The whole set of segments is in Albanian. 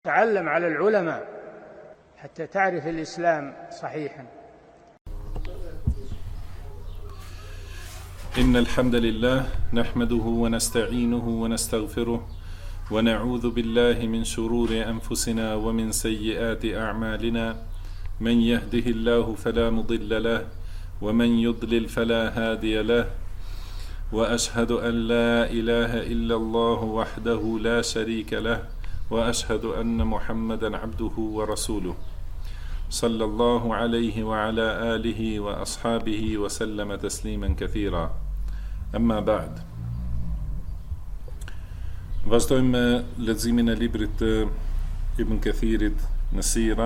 تعلم على العلماء حتى تعرف الإسلام صحيحا. إن الحمد لله نحمده ونستعينه ونستغفره ونعوذ بالله من شرور أنفسنا ومن سيئات أعمالنا من يهده الله فلا مضل له ومن يضلل فلا هادي له وأشهد أن لا إله إلا الله وحده لا شريك له وأشهد أن محمدا عبده ورسوله صلى الله عليه وعلى آله وأصحابه وسلم تسليما كثيرا. أما بعد. Vazhdojmë me leximin e librit të Ibn Kathirit në Sira.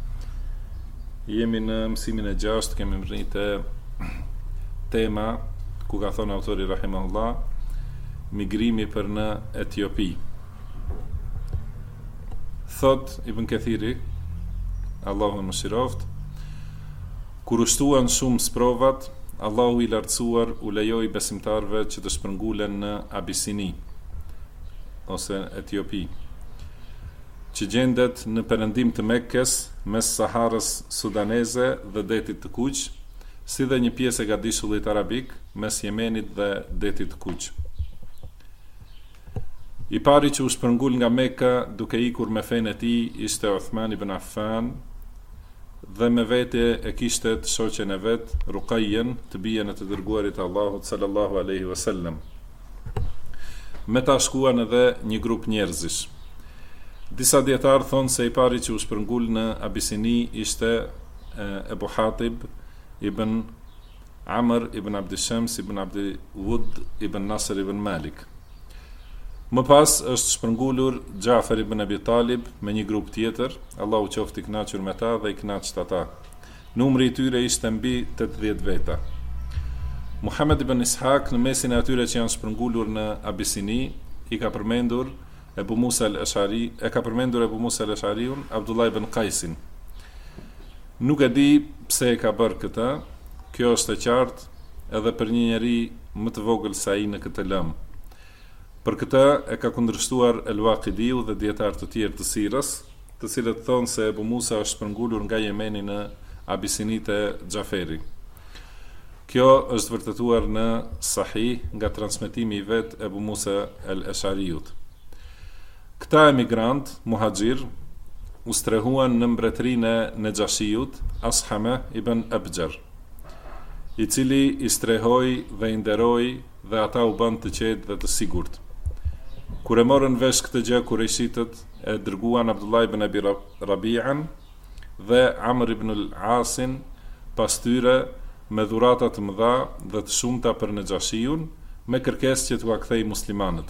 Jemi në mësimin e 6, kemi rritë tema ku ka thonë autori rahimahullah, migrimi për në Etiopi. Thot Ibn Kathiri, Allahu më shiroft, kur u shtuan shumë sprovat, Allahu i lartësuar u lejoi besimtarve që të shpërngulen në Abisini ose Etiopi, që gjendet në perëndim të Mekkes, mes Saharës sudaneze dhe detit të Kuq, si dhe një pjesë e gadishullit arabik mes Jemenit dhe detit të Kuq. I pari që u shpërngul nga Mekka duke ikur me fenë e tij ishte Uthman ibn Affan, dhe me vete e kishte të shoqen e vet, Ruqayyen, të bijen e të dërguarit të Allahut sallallahu alaihi wasallam. Me ta shkuan edhe një grup njerëzish. Disa dietar thonë se i pari që u shpërngul në Abisini ishte Ebu Hatib ibn Amr ibn Abd Shams ibn Abd Wud ibn Nasr ibn Malik. Më pas është shpërngulur Xhafer ibn Abi Talib me një grup tjetër, Allahu qoftë i kënaqur me ta dhe i kënaqët ata. Numri i tyre ishte mbi 80 veta. Muhammed ibn Ishaq në mesin e atyre që janë shpërngulur në Abisini i ka përmendur Ebu Musa al-Ash'ariun, Abdullah ibn Qaisin. Nuk e di pse e ka bërë këtë, kjo është e qartë edhe për një njeri më të vogël se ai në këtë lëm. Për këtë e ka kundërshtuar El-Waqidiu dhe dietar të tjerë të Sirës, të cilët thonë se Ebu Musa është shpërngulur nga Jemeni në Abisinit e Xhaferi. Kjo është vërtetuar në Sahih nga transmetimi i vet Ebu Musa al-Ash'ariut. Këta emigrant, muhaxhir, u strehuan në mbretërinë e Nejashiut, Ashame ibn Abjar, i cili i strehoi dhe i nderoi dhe ata u bën të qetë dhe të sigurt. Kur e morën vesh këtë gjë kurejshitët, e dërguan Abdullah ibn Abi Rabi'an dhe Amr ibn al-Asin pas tyre me dhurata të mëdha dhe të shumta për Nejashiun, me kërkesë që t'u kthej muslimanët.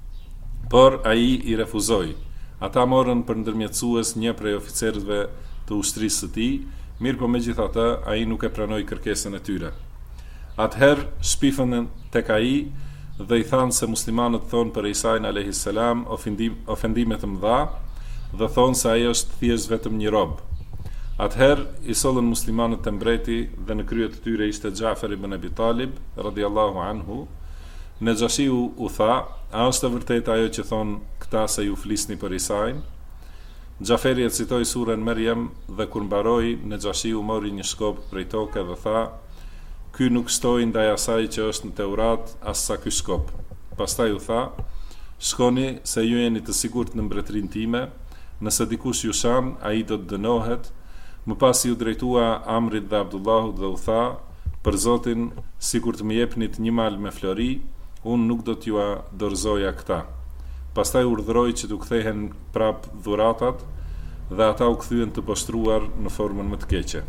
Por ai i refuzoi. Ata morën për ndërmjetësues një prej oficerëve të ushtrisë së tij, mirëpo megjithatë ai nuk e pranoi kërkesën e tyre. Atëherë shpifën tek ai dhe i thanë se muslimanët thonë për Isajin alayhis salam ofendime të mëdha dhe thonë se ai është thjesht vetëm një rob. Atëherë i sollën muslimanët te mbreti dhe në krye të tyre ishte Xhafer ibn Abi Talib radhiyallahu anhu. Nejashiu u tha: "A është e vërtetë ajo që thonë këta se ju flisni për Isajin?" Xhaferi e citoi surën Maryam dhe kur mbaroi, Nejashiu mori një shkop prej toke dhe tha: "Ky nuk stoi ndaj asaj që është në Teurat, as sa ky shkop." Pastaj u tha: "Shkoni se ju jeni të sigurt në mbretërinë time, nëse dikush ju shan, ai do të dënohet." Më pas i u drejtua Amrit dhe Abdullahut dhe u tha: "Për Zotin, sikur të më jepnit një mal me flori, unë nuk do t'ju dorëzoja këta." Pastaj urdhëroi që t'u kthehen prap dhuratat dhe ata u kthyen të poshtruar në formën më të keqe.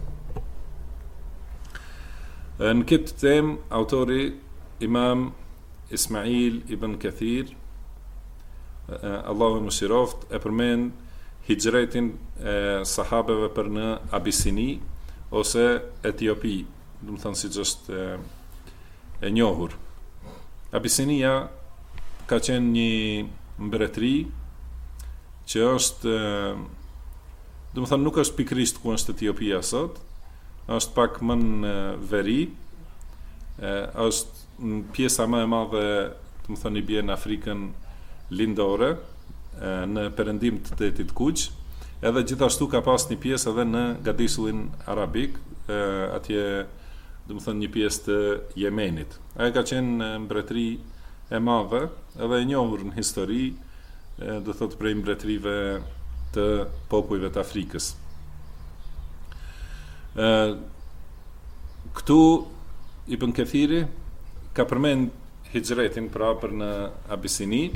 Në këtë temë, autori Imam Ismail ibn Kathir, Allahu më shiroft, e përmend hijretin e sahabeve për në Abisini ose Etiopi, do të thënë siç është e njohur. Abisinia ka qenë një mbretëri që është, do të thënë, nuk është pikërisht ku është Etiopia sot, është pak më në veri, është pjesa më e madhe, do të thënë, i bie në Afrikën lindore, në perëndim të detit Kuq, edhe gjithashtu ka pas një pjesë edhe në Gadisullin Arabik, atje do të thënë një pjesë të Yemenit. Ajo ka qenë mbretëri e madhe, edhe e njohur në histori, do thotë prej mbretërive të popujve të Afrikës. Këtu Ibn Kathiri ka përmend hijretin pra për në Abisini,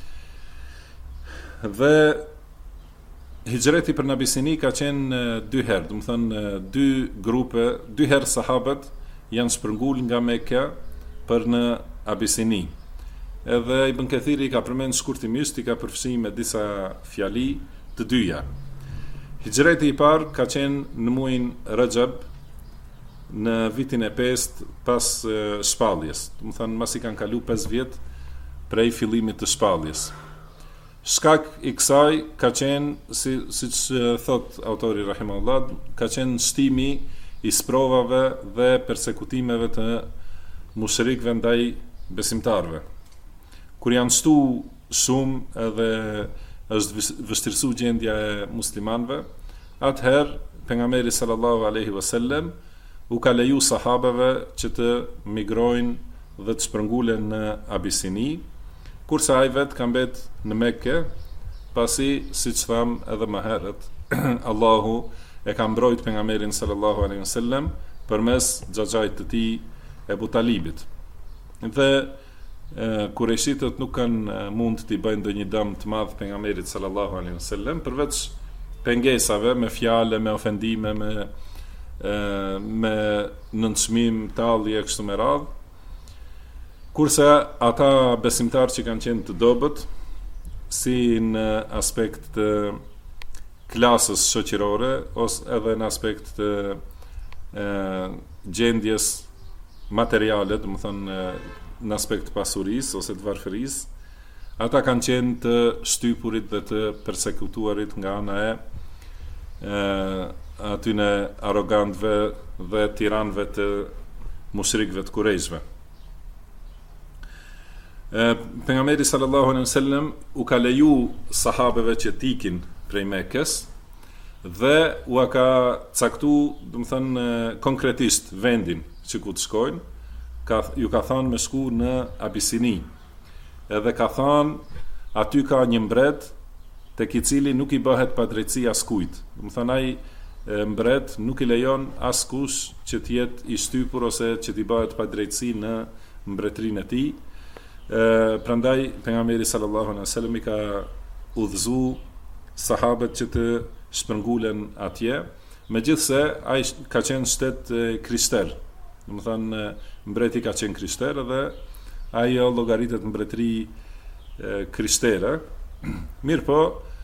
dhe hijreti për në Abisini ka qenë 2 herë, do të thënë 2 grupe, 2 herë sahabët janë shpërngul nga Mekka për në Abisini. Edhe Ibn Kathiri ka përmend shkurtimisht, i ka përfshi me disa fjali të dyja. Hijreti i parë ka qenë në muajin Rajab, në vitin e 5 pas shpalljes. Do të thënë masi kanë kalu 5 vjet prej fillimit të shpalljes. Shkak i kësaj ka qenë, siç thot autori rahimahullah, ka qenë shtimi i sprovave dhe persekutimeve të mushrikëve ndaj besimtarëve. Kur janë shtu shumë edhe është vështirësu gjendja e muslimanëve, atëherë pejgamberi sallallahu alaihi wasallam u ka leju sahabeve që të migrojnë dhe të shpërngulen në Abisini, kurse ai vet ka mbet në Mekë, pasi siç tham edhe më herët, Allahu e ka mbrojt pejgamberin sallallahu alaihi wasallam përmes xhaxhait të tij Ebu Talibit. Dhe kureshitët nuk kanë mund të bëjnë ndonjë dëm të madh pejgamberit sallallahu alaihi wasallam, përveç pengesave me fjalë, me ofendime, me nënçmim, tallje kështu me radhë. Kurse ata besimtar që kanë qenë të dobët, si në aspekt të klasës shoqërore, ose edhe në aspekt të gjendjes materiale, do të thënë në aspekt të pasurisë ose të varfërisë, ata kanë qenë të shtypurit dhe të persekutuarit nga ana e atyne arrogantëve dhe tiranëve të mushrikëve të Kurejshve. Pejgamberi sallallahu alaihi wasallam u ka leju sahabeve që tikin prej Mekës dhe u ka caktu, do të thënë konkretisht vendin që ku të shkojnë, ju ka thënë me shku në Abisini. Edhe ka thënë aty ka një mbret tek i cili nuk i bëhet padrejtësi askujt. Do të thënë ai mbret nuk i lejon askush që të jetë i shtypur ose që t'i bëhet padrejtësi në mbretërinë e tij. Prandaj pejgamberi sallallahu alaihi wasallam i ka udhëzu sahabët që të shpërngulen atje, megjithse ai ka qenë shtet krishter. Do të thënë mbreti ka qenë krishter dhe ajo llogaritet mbretëri krishtere. Mirë po,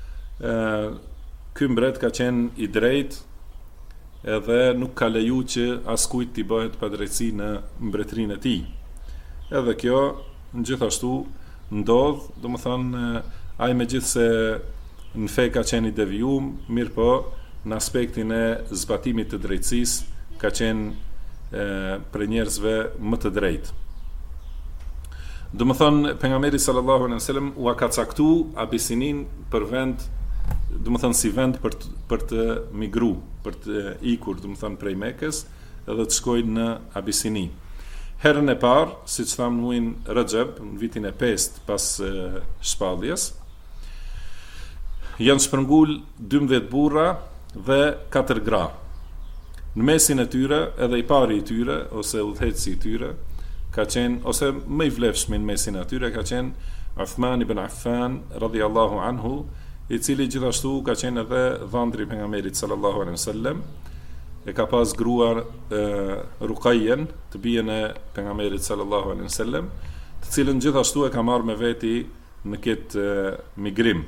ky mbret ka qenë i drejtë edhe nuk ka leju që askujt t'i bëhet padrejtësi në mbretërinë e tij. Edhe kjo në gjithashtu ndodh, do më thënë ai megjithse në fe ka qenë i devijum, mirë po në aspektin e zbatimit të drejtësisë ka qenë për njerëzve më të drejtë. Do më thënë pejgamberi sallallahu alaihi wasallam u ka caktu Abisinin për vend, do më thënë si vend për të migru, për të ikur, do më thënë prej Mekës edhe të shkojnë në Abisini. Herën e parë, siç tham në muajin Rajab, në vitin e 5 pas shpalljes, janë shpërngul 12 burra dhe 4 gra. Në mesin e tyre, edhe i pari i tyre ose udhëheqësi i tyre ka qenë, ose më i vlefshmi në mesin e tyre ka qenë Uthman ibn Affan radhiyallahu anhu, i cili gjithashtu ka qenë edhe dhëndri i pejgamberit sallallahu alaihi wasallam. E ka pas gruar Ruqayyen, të bijen e pejgamberit sallallahu alaihi wasallam, të cilën gjithashtu e ka marrë me veti në këtë migrim.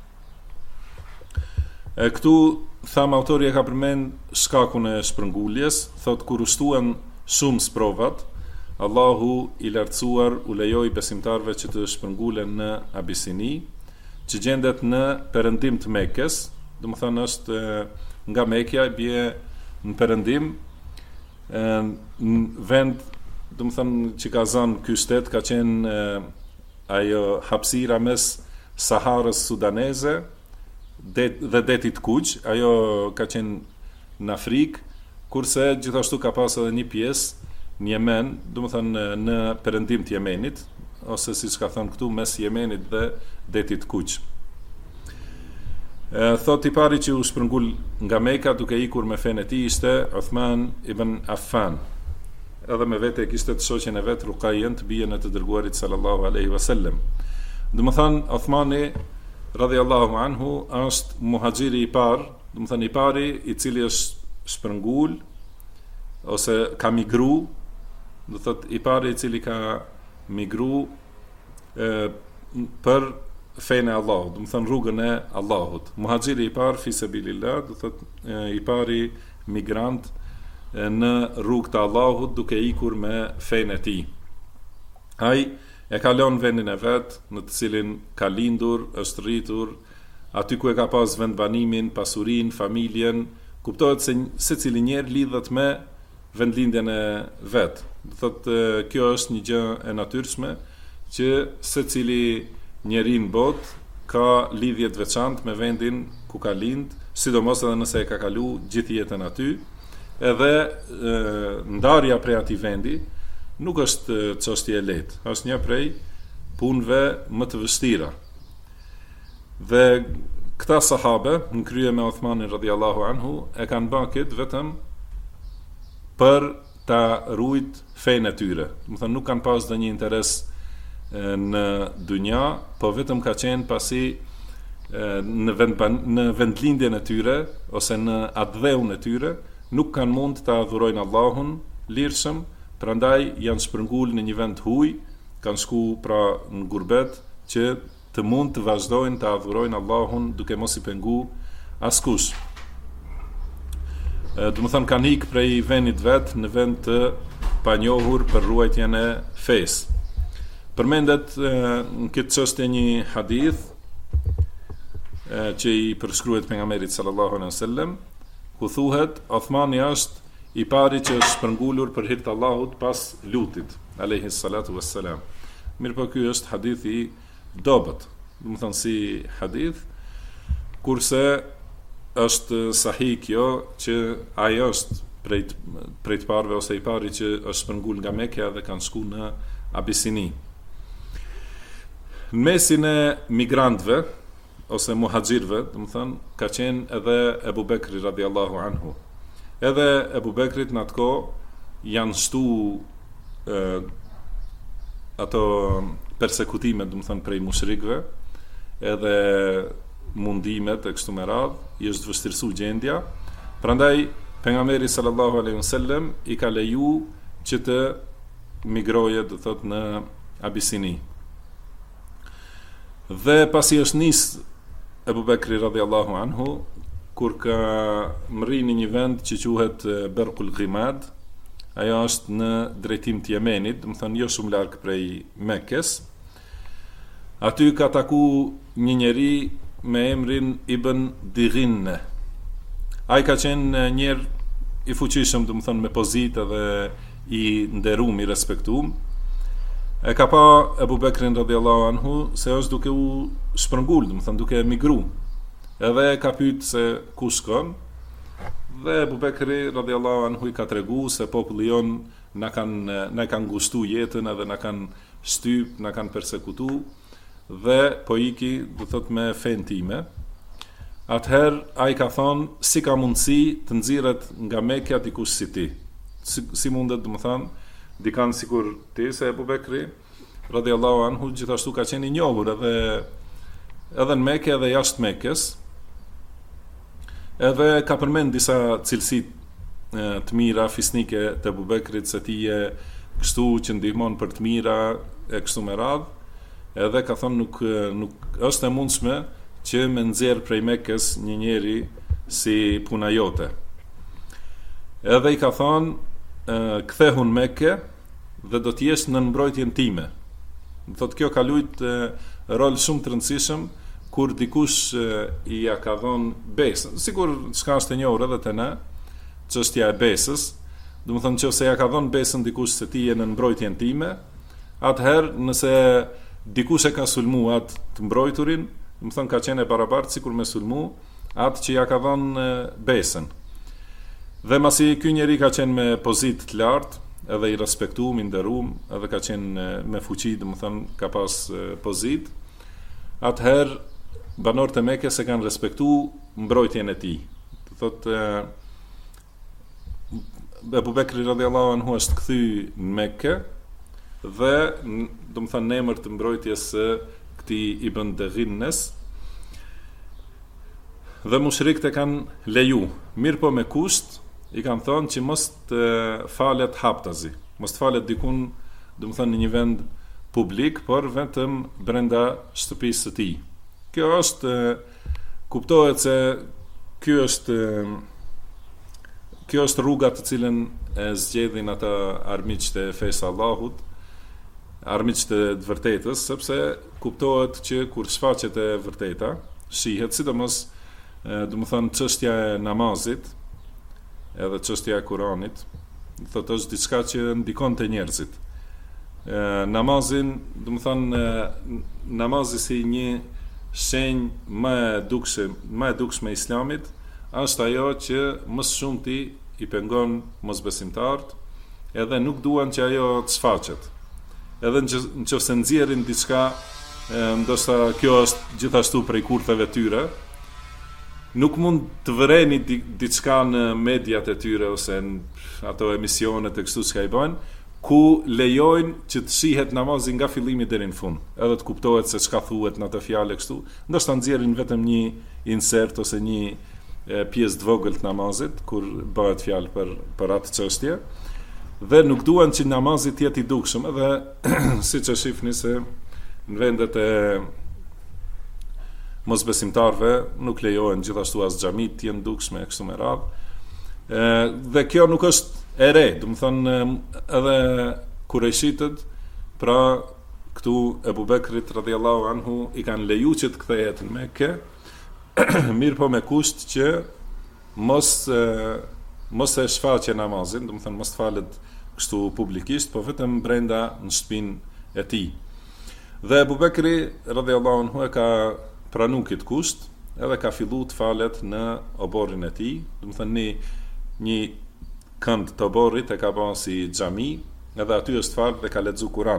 Këtu tham autori e ka përmend shkakun e shpërnguljes, thot kur u shtuan shumë sprovat, Allahu i lartësuar u lejoi besimtarve që të shpërngulen në Abisini, që gjendet në perëndim të Mekës, do të thënë është nga Mekja bie në perëndim, në vend, do të thënë që ka zënë ky shtet ka qenë ajo hapësira mes Saharës sudaneze dhe detit Kuq, ajo ka qenë në Afrikë, kurse gjithashtu ka pas edhe një pjesë në Yemen, domethënë në perëndim të Yemenit, ose siç ka thënë këtu mes Yemenit dhe detit Kuq. Thot i pari që u shpërngul nga Mekka duke ikur me fenë e tij ishte Uthman ibn Affan. Edhe me vete kishte të shoqen e vet Ruqayyen, të bijën e të dërguarit sallallahu alaihi wasallam. Domethënë Uthmani radhiyallahu anhu është muhaxhiri i parë, domethënë i pari i cili është shpërngul ose ka migru, do thot i pari i cili ka migru për fenë e Allahut, do të thënë rrugën e Allahut. Muhaxhiri i parë fi sabilillah, do thotë i pari migrant në rrugë të Allahut duke ikur me fenë e tij. Ai e ka lënë vendin e vet në të cilin ka lindur, është rritur, aty ku e ka pas vendbanimin, pasurinë, familjen, kuptohet se secili njerë lidhet me vendlindjen e vet. Do thotë kjo është një gjë e natyrshme që secili njeri në botë ka lidhje të veçantë me vendin ku ka lind, sidomos edhe nëse e ka kalu gjithë jetën aty, edhe ndarja prej atij vendi nuk është çështje e lehtë, është një prej punëve më të vështira. Dhe këta sahabe, në krye me Uthmanin radhiyallahu anhu, e kanë bërë këtë vetëm për ta ruajt fenë e tyre. Do të thënë nuk kanë pas ndonjë interes në dunja, po vetëm ka qenë pasi në vendlindjen e tyre ose në atdheun e tyre nuk kanë mund të adhurojnë Allahun lirshëm, prandaj janë shpërngul në një vend huj, kanë shku pra në gurbet që të mund të vazhdojnë të adhurojnë Allahun duke mos i pengu askush. Do të thënë kanë ikë prej vendit vet në vend të panjohur për ruajtjen e fesë. Përmendet në këtë çështje një hadith që i përshkruhet pejgamberit sallallahu alaihi wasallam, ku thuhet Uthmani është i pari që është shpërngulur për hir të Allahut pas Lutit alayhi salatu wassalam. Mirpo ky është hadith i dobët, do të thënë si hadith, kurse është sahih kjo që ai është prej të parëve ose i pari që është shpërngul nga Mekka dhe kanë shku në Abisini. Në mesin e migrantëve ose muhaxhirëve, do të thënë, ka qenë edhe Ebu Bekri radhiyallahu anhu. Edhe Ebu Bekrit në atë kohë janë shtu ato persekutimet, do të thënë, prej mushrikëve, edhe mundimet e kështu me radhë, i është vështirësu gjendja. Prandaj pejgamberi sallallahu alaihi wasallam i ka leju që të migroje, do thotë, në Abisini. Dhe pasi është nis Ebu Bekri radhiyallahu anhu, kur ka mri në një vend që quhet Berkul Ghimad, ajo është në drejtim të Yemenit, do të thënë jo shumë larg prej Mekkes. Aty ka taku një njeri me emrin Ibn Dighinne. Ai ka qenë njerë i fuqishëm, do të thënë me pozitë dhe i nderuar, i respektuar. E ka pa Ebu Bekrin radhiyallahu anhu se është duke u shpërngul, do të thënë duke emigru. Edhe ka pyet se ku shkon. Dhe Ebu Bekri radhiyallahu anhu i ka tregu se populli jon na kanë ngushtuar jetën edhe na kanë shtyp, na kanë persekutuar dhe po iki, do thot, me fenë time. Atëherë ai ka thonë si ka mundësi të nxirret nga Mekka dikush si ti. Si mundet, do të thënë, dikan sikur ti, se Ebu Bekri radhiyallahu anhu gjithashtu ka qenë i njohur edhe në Mekë edhe jashtë Mekës. Edhe ka përmend disa cilësi të mira fisnike të Ebu Bekrit, se ti je kështu që ndihmon për të mira e kështu me radhë. Edhe ka thonë nuk është e mundshme që me nxjerr prej Mekës një njeri si puna jote. Edhe i ka thonë kthehu në Mekë dhe do të jesh në mbrojtjen time. Do thotë kjo ka luajt rol shumë të rëndësishëm kur dikush i ja ka dhënë besën. Sigur çka është e njohur edhe te ne, çështja e besës, do të thonë nëse ja ka dhënë besën dikush se ti je në mbrojtjen time, atëherë nëse dikush e ka sulmu atë të mbrojturin, do të thonë ka qenë e barabartë sikur me sulmu atë që ja ka dhënë besën. Dhe masi ky njeri ka qenë me pozitë të lartë, edhe i respektuar, i nderuar, edhe ka qenë me fuqi, do të thonë ka pas pozitë, atëherë banorët e Mekës e kanë respektuar mbrojtjen e tij. Do thotë Abu Bekri radhiyallahu anhu është kthy në Mekë dhe do të thonë në emër të mbrojtjes së këtij Ibn Daghinnes, dhe mushrikët e kanë leju, mirë po me kusht, i kanë thonë që mos të falet haptazi, mos të falet dikun, do të thonë në një vend publik, por vetëm brenda shtëpisë së tij. Kjo është, kuptohet se kjo është rruga të cilën e zgjedhin ata armiqtë e fesë Allahut, armiqtë e të vërtetës, sepse kuptohet që kur shfaqet e vërteta, shihet, sidomos do të thonë çështja e namazit, edhe çështja e Kuranit, thotë është diçka që ndikon te njerëzit. Namazin, do të thonë namazi si një shenjë më e dukshme e Islamit, është ajo që më së shumti i pengon mosbesimtarët, edhe nuk duan që ajo të shfaqet. Edhe nëse nxjerrin diçka, ndoshta kjo është gjithashtu prej kurtheve tyre, nuk mund të vëreni diçka në mediat e tyre ose në ato emisionet e kështu çka i bëjnë, ku lejojnë që të shihet namazi nga fillimi deri në fund, edhe të kuptohet se çka thuhet në atë fjalë kështu, ndoshta nxjerrin vetëm një insert ose një pjesë të vogël të namazit kur bëhet fjalë për atë çështje, dhe nuk duan që namazi të jetë i dukshëm, edhe siç e shihni se në vendet e mosbesimtarëve nuk lejohen gjithashtu as xhamit të jenë dukshme kështu me radhë. Dhe kjo nuk është e re, do të thonë edhe kurejshitët, pra këtu Ebu Bekrit radhiyallahu anhu i kanë leju që të kthehet në Mekë, mirë po me kusht që mos e shfaqe namazin, do të thonë mos falet kështu publikisht, po vetëm brenda në shtëpinë e tij. Dhe Abu Bekri radhiyallahu anhu e ka pranuar këtë kusht, edhe ka filluar të falet në oborrin e tij, do të thonë një kënd të oborrit e ka bërë si xhami, edhe aty është falë dhe ka lexuar Kur'an.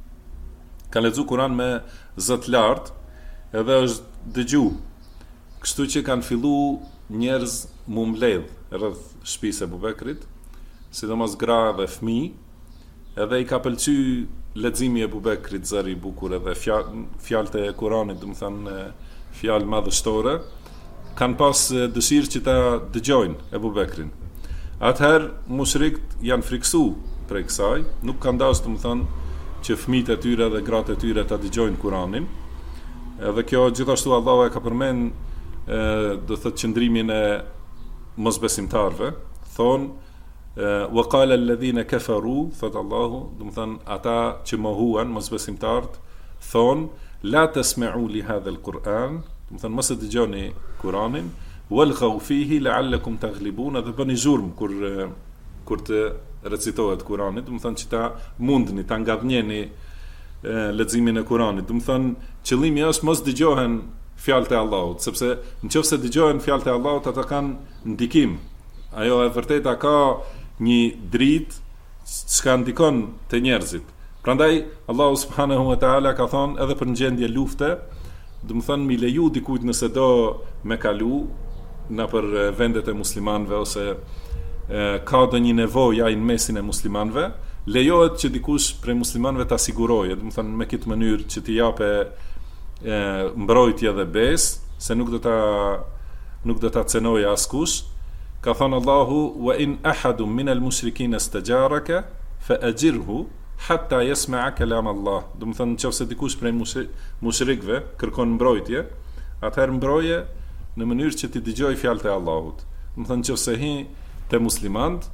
Ka lexuar Kur'an me zë të lartë, edhe është dëgju. Kështu që kanë filluar njerëz mu mbledh rreth shtëpisë së Abu Bekrit, sidomos gra dhe fëmijë, edhe i ka pëlqyer leximi e Abu Bekrit, zëri i bukur, edhe fjalët e Kuranit, do të thonë fjalë madhështore, kanë pas dëshirë që ta dëgjojnë Abu Bekrin. Atëherë mushrikët janë friksuar prej kësaj, nuk kanë dashur, do të thonë, që fëmijët e tyre dhe gratë e tyre ta dëgjojnë Kuranin. Edhe kjo gjithashtu Allahu e ka përmend, do thotë qëndrimin e mosbesimtarëve, thonë wa qala alladhina kafaru, thot Allahu, do të thonë ata që mohuan mosbesimtarët, thonë la tasma'u li hadha alquran, do të thonë mos e dëgjoni Kuranin, walghaw fihi la'allakum taghlibun, dhe bëni zhurm kur të recitohet Kurani, do të thonë që ta mundni ta ngadhnjeni leximin e Kuranit. Do të thonë qëllimi është mos dëgjohen fjalët e Allahut, sepse nëse dëgjohen fjalët e Allahut, ata kanë ndikim. Ajo e vërteta ka një dritë që ndikon te njerëzit. Prandaj Allahu subhanahu wa taala ka thonë edhe për gjendje lufte, do të thonë mi leju dikujt nëse do me kalu në për vendet e muslimanëve ose ka do një nevojë në mesin e muslimanëve, lejohet që dikush prej muslimanëve ta sigurojë, do të thonë me këtë mënyrë që t'i japë mbrojtje dhe besë, se nuk do ta cenojë askush. Ka thënë Allahu wa in ahadun min al-mushrikeen istajaraka fa ajirhu hatta yasma'a kalam Allah. Do të thonë nëse dikush prej mushrikëve kërkon mbrojtje, atëherë mbroje në mënyrë që t'i dëgjojë fjalët e Allahut. Do të thonë nëse hi te muslimanët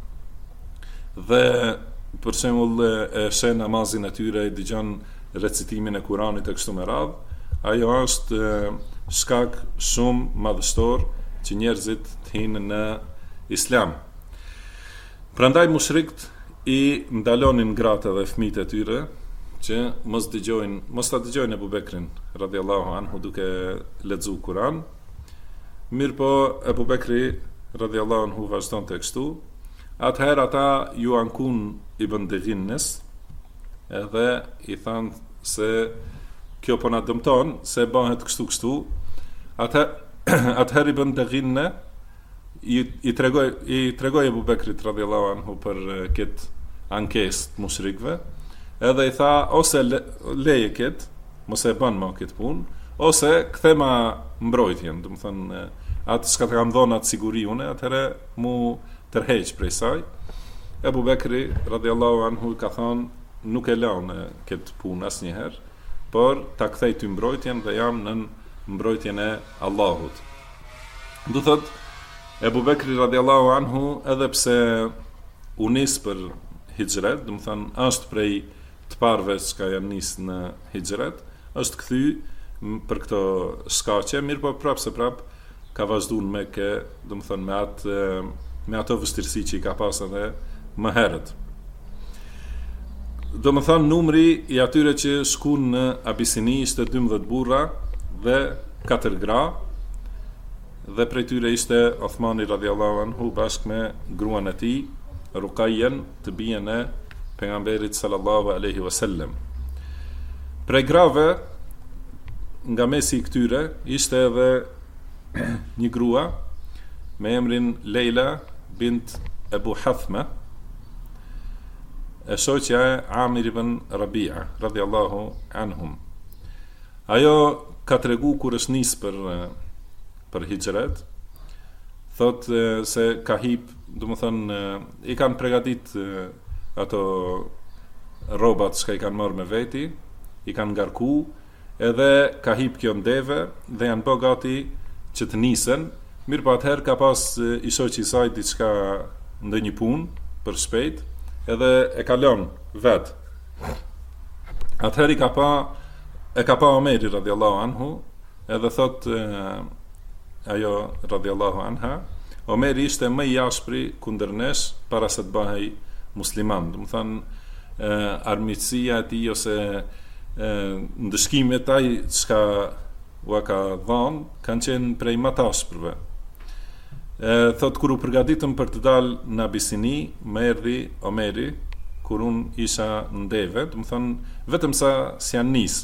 dhe për shembull e sheh namazin e tyre, i dëgjon recitimin e Kuranit e kështu me radhë, ajo është shkak shumë madhështor që njerëzit të hinë në Islam. Prandaj mushrikët i ndalonin gratë dhe fëmijët e tyre që mos ta dëgjojnë Ebu Bekrin radhiyallahu anhu duke lexuar Kur'an. Mirë po Ebu Bekri radhiyallahu anhu vazhdonte kështu. Atëherë ata ju ankun Ibn Deghinnes edhe i thanë se kjo po na dëmton se bëhet kështu. Atëherë Ibn Deghinne i tregoi Ebu Bekrit radhiyallahu anhu për këtë ankesë të mushrikëve, edhe i tha ose leje këtë, mos e bën më këtë punë, ose kthema mbrojtjen, do të thonë atë s'ka të kam dhënë atë siguri unë, atëherë mu tërheq prej saj. Ebu Bekri radhiyallahu anhu ka thonë nuk e lanë këtë punë asnjëherë, por ta kthej ty mbrojtjen dhe jam në mbrojtjen e Allahut. Do thotë Ebu Bekri radhiyallahu anhu edhe pse u nis për hijret, do të thonë është prej të parëve që janë nisë në hijret, është kthy për këto shkaqe, mirë po prap ka vazhduar në Mekë, do të thonë me ato vështirësi që i ka pas edhe më herët. Do të thonë numri i atyre që shkuan në Abisini ishte 12 burra dhe 4 gra, dhe prej tyre ishte Uthmani radhiyallahu anhu bashkë me gruan e tij Ruqayyen, të bijën e pejgamberit sallallahu alaihi wasallam. Prej grave nga mesi i këtyre ishte edhe një grua me emrin Leila bint Ebu Hathma, e shoqja e Amir ibn Rabi'a radhiyallahu anhum. Ajo ka tregu kur është nis për hijret, thot se ka hip, do të thonë i kanë përgatit ato rrobat që i kanë marrë me veti, i kanë ngarku, edhe ka hip kjo ndeve dhe janë bë gati që të nisen. Mirë po atëherë ka pas i shoqi i saj diçka ndonjë punë për shpejt, edhe e ka lënë vet. Atëherë e ka pa Omeri radhiyallahu anhu, edhe thot ajo radhiyallahu anha, Omeri ishte më i ashpri kundër nesh para se të bëhej musliman. Do të thonë armiqësia e tij ose ndëshkimet ai çka u ka dhënë kanë qenë prej më të ashpërve. Thot kur u përgatitëm për të dalë në Abisini, më erdhi Omeri kur unë isha në deve, do të thonë vetëm sa s'janë nis.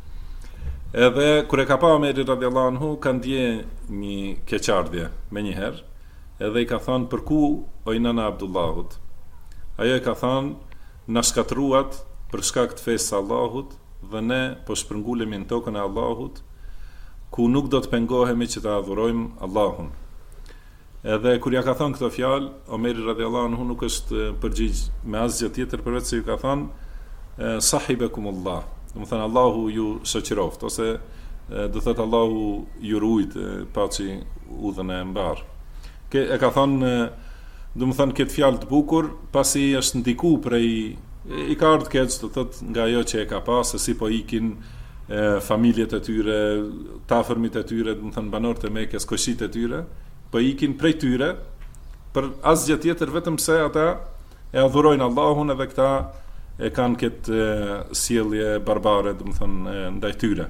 Edhe kur e ka pa Omeri radhiyallahu anhu, ka ndje një keqardhje me njëherë, edhe i ka thënë për ku o i nëna Abdullahut. Ajo i ka thënë na shkatruat për shkak të fesë Allahut dhe ne po shpërngulemi në tokën e Allahut, ku nuk do të pengohemi që të adhurojmë Allahun. Edhe kur ja ka thënë këto fjalë, Omeri radhiyallahu anhu nuk është përgjigj me asgjë tjetër përveç se ju ka thënë sahibekumullah. Do të thënë Allahu ju shoqëroft, ose do thotë Allahu ju ruajt paçi udhën e mbar. E ka thënë, do të thënë këtë fjalë të bukur, pasi është ndiku prej i ka ardhur keq, do thotë nga ajo që e ka pas, se si po ikin familjet e tyre, të afërmit e tyre, do të thënë banorët e Mekës, koshit e tyre, po ikin prej tyre për asgjë tjetër vetëm se ata e adhurojnë Allahun, edhe këta e kanë këtë sjellje barbare, do të thonë ndaj tyre.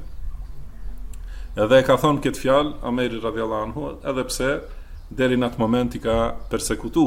Edhe e ka thonë këtë fjalë Omeri radhiyallahu anhu, edhe pse deri në atë moment i ka persekutu.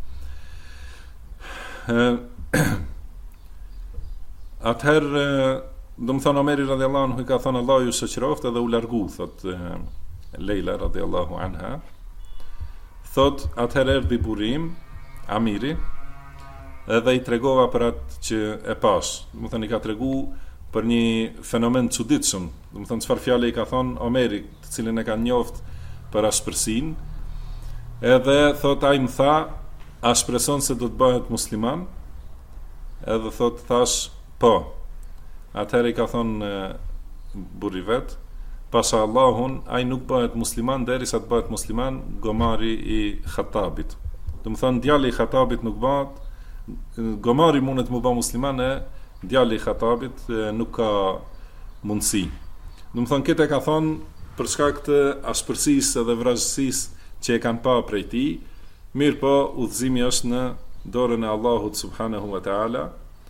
Atëherë, do të thonë Omeri radhiyallahu anhu i ka thonë Allahu ju shoqëroft, edhe u largu, thot Leila radhiyallahu anha. Thot atëherë erdhi burim Amiri, edhe i tregova për atë që e pash. Do të thënë i ka tregu për një fenomen çuditshëm. Do të thënë çfarë fjale i ka thonë Omeri, të cilin e ka njoft për ashpërsinë. Edhe thot ai më tha, a shpreson se do të bëhet musliman? Edhe thot thash, po. Atëherë i ka thonë burri vet, pasha Allahun, ai nuk bëhet musliman derisa të bëhet musliman gomari i Khattabit. Do të thënë djali i Khattabit nuk bëhet, gomari mundet më bëj musliman, e djali i Khattabit nuk ka mundësi. Do të thonë këtë e ka thonë për shkak të ashpërsisë dhe vrasësisë që e kanë pa prej tij, mirë po udhëzimi është në dorën e Allahut subhanahu wa taala,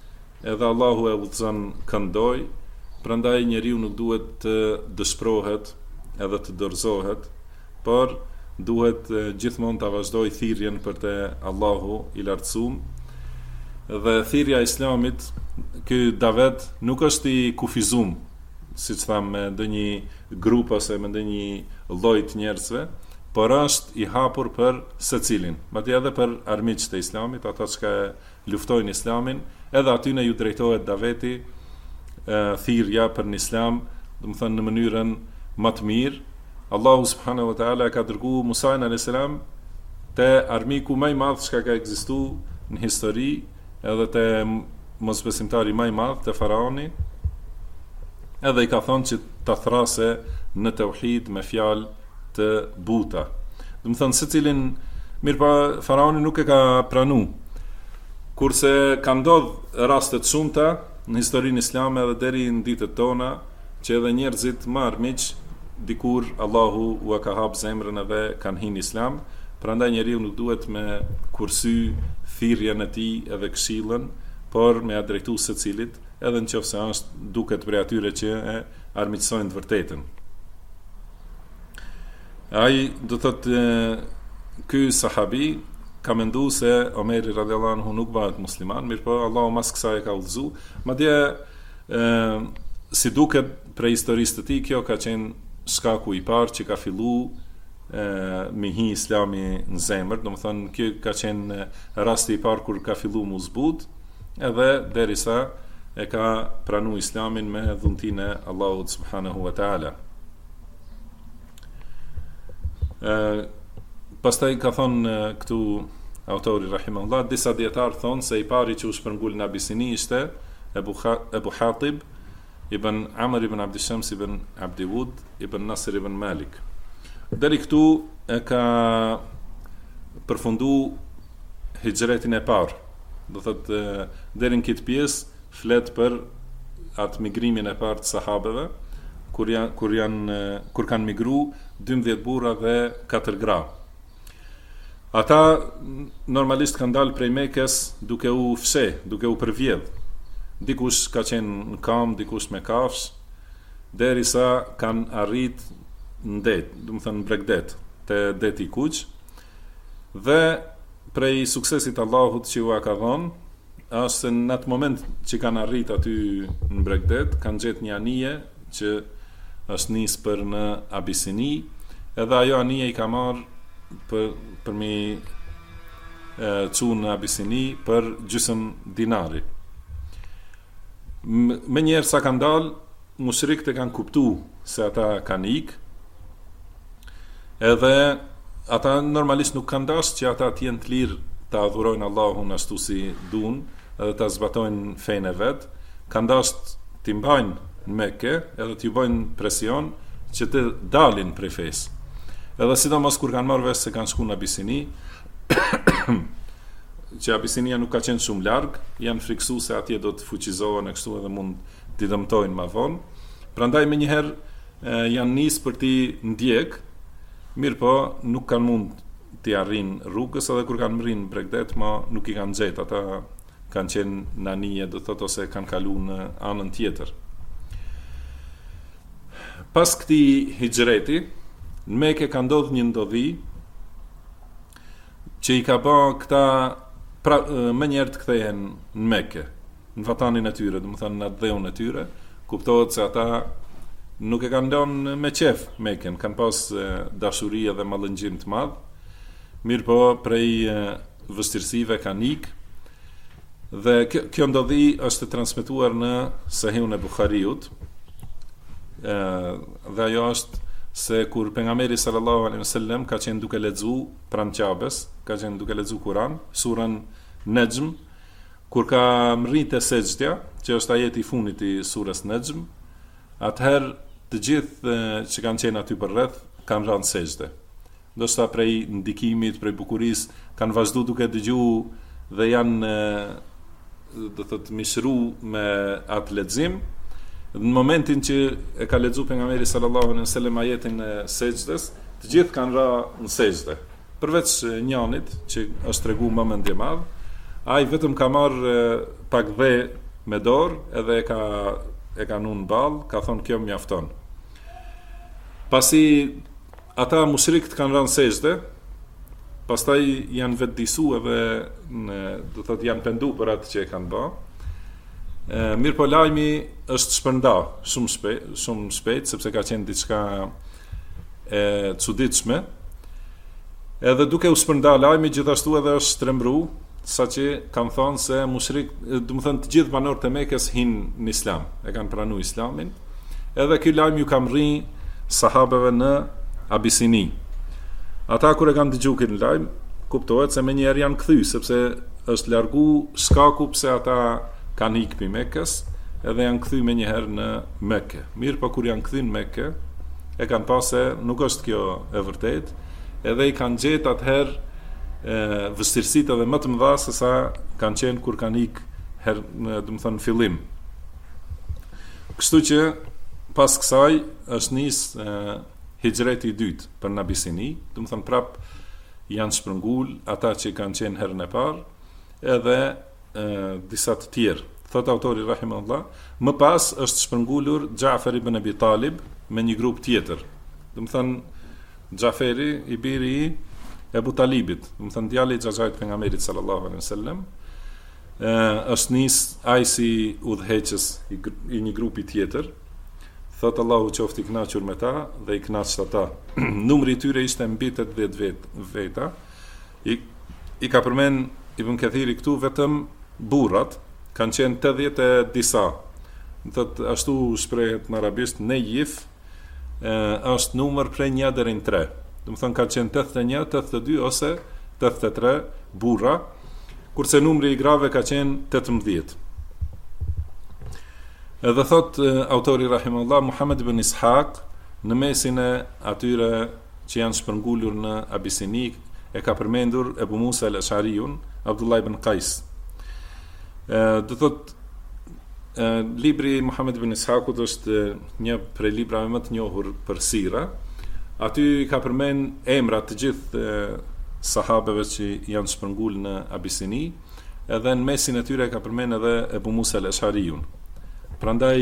edhe Allahu e udhëzon këndoj, prandaj njeriu nuk duhet të dëshpërohet edhe të dorëzohet, por duhet gjithmonë ta vazhdoj thirrjen për te Allahu i lartësuar. Dhe thirrja e Islamit, ky davet nuk është i kufizuar, siç tham, me ndonjë grup ose me ndonjë lloj të njerëzve, por është i hapur për secilin, madje edhe për armiqtë e Islamit, ata që luftojnë Islamin, edhe aty ju drejtohet daveti, thirrja për në Islam, domethënë në mënyrën më të mirë. Allahu subhanahu wa taala ka dërguar Musa alayhis salam te armiku më i madh që ka ekzistuar në histori, edhe te mosbesimtari më i madh, te faraoni, edhe i ka thonë që ta thrase në tauhid me fjalë të buta. Domethënë secilin, mirë pa faraoni nuk e ka pranu. Kurse ka ndodh raste të shumta në historinë islame edhe deri në ditët tona, që edhe njerëzit më armiq dikur Allahu u ka hap zemrën edhe kanë hyrë në Islam, prandaj njeriu nuk duhet me kursy thirrjen e tij edhe këshillën, por me ia drejtu secilit, edhe nëse është duket prej atyre që e armiqsojnë të vërtetën. Ai do thotë ky sahabi ka menduar se Omeri radhiyallahu anhu nuk bëhet musliman, mirëpo Allahu mas kësaj e ka udhëzuar. Madje si duket prej historisë të tij, kjo ka qenë shkaku i parë që ka filluar me hi Islami në zemër, domethënë kjo ka qenë rasti i parë kur ka filluar mu zbut, edhe derisa e ka pranuar Islamin me dhuntinë e Allahut subhanahu wa taala. Pastaj ka thonë këtu autori rahimahullah, disa dietar thonë se i pari që u shpërngul në Abisini ishte Ebu Hatib ibn Amr ibn Abdi Shams ibn Abdi Wud ibn Nasr ibn Malik. Deri këtu e ka përfundu hijretin e parë. Do thotë deri në këtë pjesë flet për atë migrimin e parë të sahabeve, kur kanë migru 12 burra dhe 4 gra. Ata normalisht kanë dalë prej Mekës duke u fshe, duke u përvjedh. Dikush ka qenë në kam, dikush me kafsh, derisa kanë arrit në det, domethënë në Bregdet, te deti i Kuq. Dhe prej suksesit Allahut që u ka dhënë, është se në atë moment që kanë arrit aty në Bregdet, kanë gjetë një anije që është nisë për në Abisini, edhe ajo anije i ka marrë për mi çu në Abisini për gjysmë dinari. Me njerë sa kanë dalë, mushrikët e kanë kuptu se ata kanë ikë, edhe ata normalisht nuk kanë dashur që ata të jenë të lirë të adhurojnë Allahun ashtu si duan, edhe të zbatojnë fenë e vet, kanë dashur t'i mbajnë në Mekke, edhe t'ju bëjnë presion që të dalin prej fesë. Edhe sidomos kur kanë marrë vesh se kanë shku në Abisini, që Abisinia nuk ka qenë shumë larg, janë friksu se atje do të fuqizohen e kështu edhe mund t'i dëmtojnë ma vonë. Prandaj me njëherë janë nisë për t'i ndjek, mirë po nuk kanë mund t'i arrin rrugës, edhe kur kanë mrin Bregdet, ma nuk i kanë gjetë, ata kanë qenë në anije, do thot, ose kanë kalu në anën tjetër. Pas këtij hijreti, në Mekë ka ndodhur një ndodhi që i ka bë këta më njerë të kthehen në Mekë, në vatanin e tyre, domethënë në dheun e tyre. Kuptohet se ata nuk e kanë lënë me qef Mekën, kanë pas dashuri dhe mallëngjim të madh. Mirë po prej vështirësive kanë ikë. Dhe kjo ndodhi është transmetuar në Sahihun e Buhariut. Dhe ajo është se kur pejgamberi sallallahu alaihi wasallam ka qenë duke lexu pranë Ka'bes, ka qenë duke lexu Kur'an, surën Najm, kur ka mritë sejdja, që është ajeti i fundit i surës Najm, atëherë të gjithë që kanë qenë aty për rreth kanë rënë sejdë. Ndoshta prej ndikimit, prej bukurisë, kanë vazhduar duke dëgjuar dhe janë do thotë mishru me atë lexim. Në momentin që e ka lexuar pejgamberi sallallahu alaihi wasallam ajetin e sejdës, të gjithë kanë rënë në sejdë. Përveç njënit që është treguar më mendje madh, ai vetëm ka marr pak dhe me dorë edhe e ka nun ball, ka thonë kjo mjafton. Pasi ata mushrikët kanë rënë sejdë, pastaj janë vetëdisu edhe do thotë janë pendu për atë që e kanë bë. Mirë po lajmi është shpërnda shumë shpejt, sepse ka qenë diçka e çuditshme. Edhe duke u shpërnda lajmi, gjithashtu edhe është shtrembru, saqë kanë thonë se do të thënë të gjithë banorët e Mekës hinë në Islam, e kanë pranuar Islamin. Edhe ky lajm ju ka rri sahabeve në Abisini. Ata kur e kanë dëgjuar këtë lajm, kuptohet se menjëherë janë kthy, sepse është largu shkaku pse ata kanë ikë pi Mekës, edhe janë kthy menjëherë në Mekë. Mirë, po kur janë kthy në Mekë, e kanë pasë se nuk është kjo e vërtet, edhe i kanë gjetë atëherë vështirësitë edhe më të mëdha se sa kanë qenë kur kanë ikë do të thënë fillim. Kështu që pas kësaj është nis hijreti i dytë për në Abisini, do të thënë prap janë shpërngul ata që kanë qenë herën e parë, edhe disa të tjerë. Thot autori rahimahullah, më pas është shpërngulur Xhaferi ibn Abi Talib me një grup tjetër. Do të thënë Xhaferi i biri i Ebu Talibit, do të thënë djali i xhaxhait pejgamberit sallallahu alaihi wasallam, është nis ai si udhëheqës i një grupi tjetër. Thot Allahu qoftë i kënaqur me ta dhe i kënaqet ata. Numri i tyre ishte mbi 80 veta. I ka përmend Ibn Kathiri këtu vetëm burrat, kanë qenë 80 e disa. Thot ashtu shprehet në arabisht nejif, është numër prej 1 deri në 3. Do të thënë ka qenë 81, 82 ose 83 burra, kurse numri i grave ka qenë 18. Edhe thot autori rahimahullah, Muhammed ibn Ishaq, në mesin e atyre që janë shpërngulur në Abisini, e ka përmendur Ebu Musa al-Ashariun, Abdullah ibn Qais. Do thot libri Muhammed ibn Ishaqut është një prej librave më të njohur për sira. Aty ka përmend emrat të gjithë sahabeve që janë shpërngul në Abisini, edhe në mesin e tyre ka përmend edhe Ebu Musa al-Ashariun. Prandaj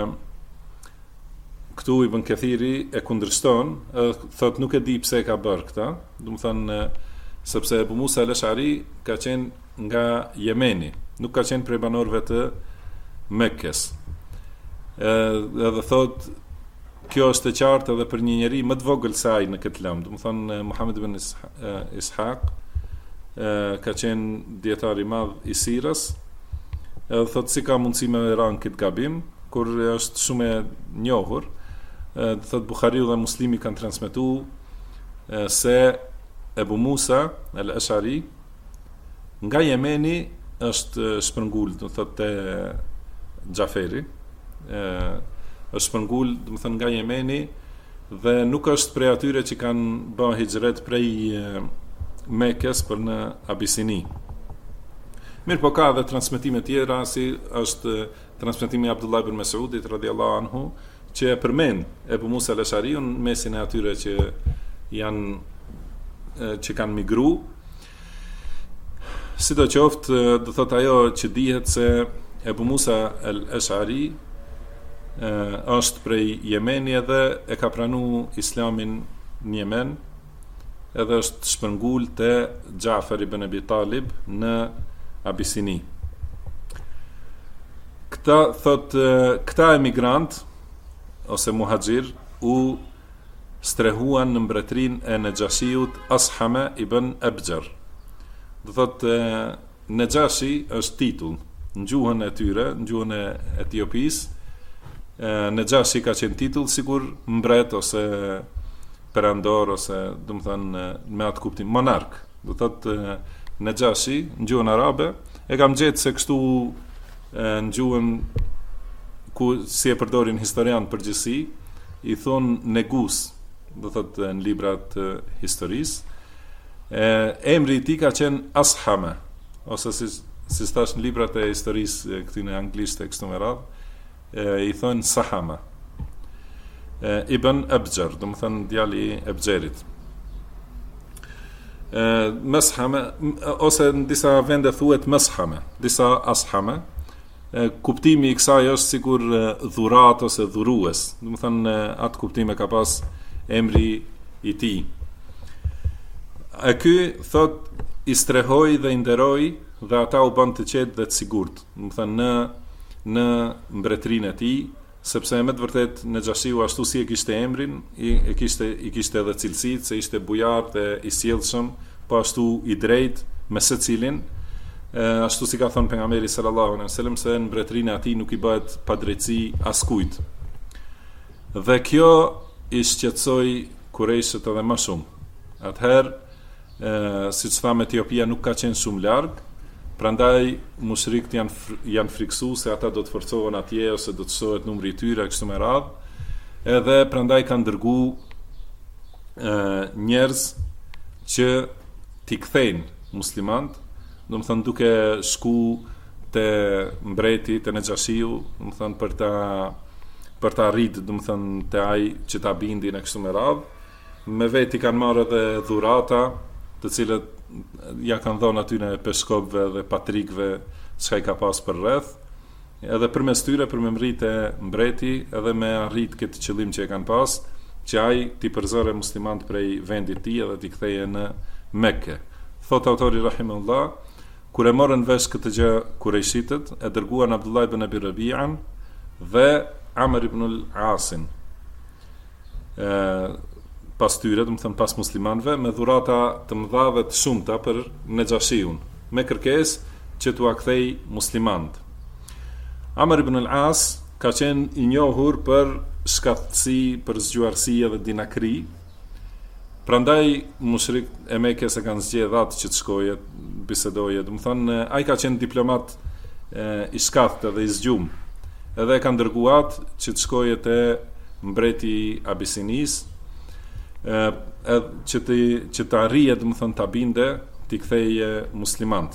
këtu Ibn Kathiri e kundërshton, thot nuk e di pse e ka bërë këtë, do të thënë sepse Ebu Musa al-Ashari ka qenë nga Jemeni, nuk ka qenë prej banorëve të Mekkës. Edhe thot kjo është e qartë edhe për një njeri më të vogël se ai në këtë lëm. Do të thonë Muhammed ibn Ishaq ka qenë dietar i madh i sirës. Edhe thotë si ka mundësi me ran këtë gabim kur është shumë e njohur. Thotë Buhariu dhe Muslimi kanë transmetuar se Ebu Musa al-Ashari nga Jemeni është shpërngul, do thotë te Xhaferi. Është shpërngul, do të thënë nga Jemeni, dhe nuk është prej atyre që kanë bërë hijret prej Mekës për në Abisini. Mirë po ka dhe transmetime tjera, si është transmetimi Abdullah ibn Mesudit radhiyallahu anhu, që e përmend Ebu Musa al-Ashariun mesin e atyre që kanë migru. Sidoqoftë, do thot ajo që dihet se Ebu Musa al-Ashari është prej Jemeni edhe e ka pranu Islamin në Jemen, edhe është shpërngul te Xhaferi ibn Abi Talib në Abisini. Këta emigrant ose muhaxhir u strehuan në mbretërinë e Nejashiut Ashame ibn Abjar. Do thotë Nejashi është titull në gjuhën e tyre, në gjuhën e Etiopisë. Nejashi ka qenë titull sigur mbret ose perandor ose do të thënë me atë kuptim monark. Do thotë Nejashi në gjuhën arabe, e kam gjetë se kështu në gjuhën ku si e përdorin historian përgjithësi, i thon negus, do thotë në librat historisë. Emri i tij ka qenë Ashame, ose si thash në librat e historisë këtyre anglisht e kështu me radhë, i thonë Sahama. Ibn Abjar, do të thënë djali i Abjarit. Mashame, ose në disa vende thuhet Mashame, disa Ashame, kuptimi I kësaj është sikur dhurat ose dhurues. Do të thënë atë kuptim e ka pas emri I tij. E ky thot I strehoi dhe I nderoi dhe ata u bën të qetë dhe të sigurt. Do të thënë në mbretërinë e tij, sepse me të vërtet Nexhashiu ashtu si e kishte emrin, I kishte edhe cilësitë se ishte bujar dhe I sjellshëm, po ashtu I drejt me secilin. Ashtu si ka thënë pejgamberi sallallahu alaihi wasallam se në mbretërinë e tij nuk I bëhet padrejtësi askujt. Dhe kjo I shqetësoi Kurejshët edhe më shumë. Atëherë, siç thamë, Etiopia nuk ka qenë shumë larg, prandaj mushrikët janë friksuar se ata do të forcohen atje ose do të shtohet numri I tyre kështu me radhë. Edhe prandaj kanë dërguar njerëz që t'i kthejnë muslimanët, do të thënë duke shku te mbreti, te Nexhashiu, do të thënë për ta rrit, do të thënë te ai që ta bindin e kështu me radhë. Me veti kanë marrë edhe dhurata, të cilët ja kanë dhënë atyre peshkopëve dhe patrikëve çka I ka pas për rreth. Edhe përmes tyre për me mrite mbreti, edhe me arrit këtë qëllim që e kanë pas, që ai t'i përzore muslimanët prej vendit tij edhe t'i ktheje në Mekke. Thot autori rahimahullah, kur e morën vesh këtë gjë kurejshitët, e dërguan Abdullah ibn Abi Rabi'an dhe Amr ibn al-Asin. Pas tyre, do të thënë pas muslimanëve, me dhurata të mëdha dhe të shumta për Nexhashiun, me kërkesë që t'u kthej muslimanët. Amr ibn al-As ka qenë I njohur për shkatësi, për zgjuarësi dhe dinakri. Prandaj mushrikët e Mekës e kanë zgjedhur atë që të shkoje, bisedoje. Do të thonë ai ka qenë diplomat I shkaftë dhe I zgjum. Edhe e kanë dërguar atë që të shkoje te mbreti I Abisinis, që të arrije, do të thonë ta binde, t'i ktheje muslimanët.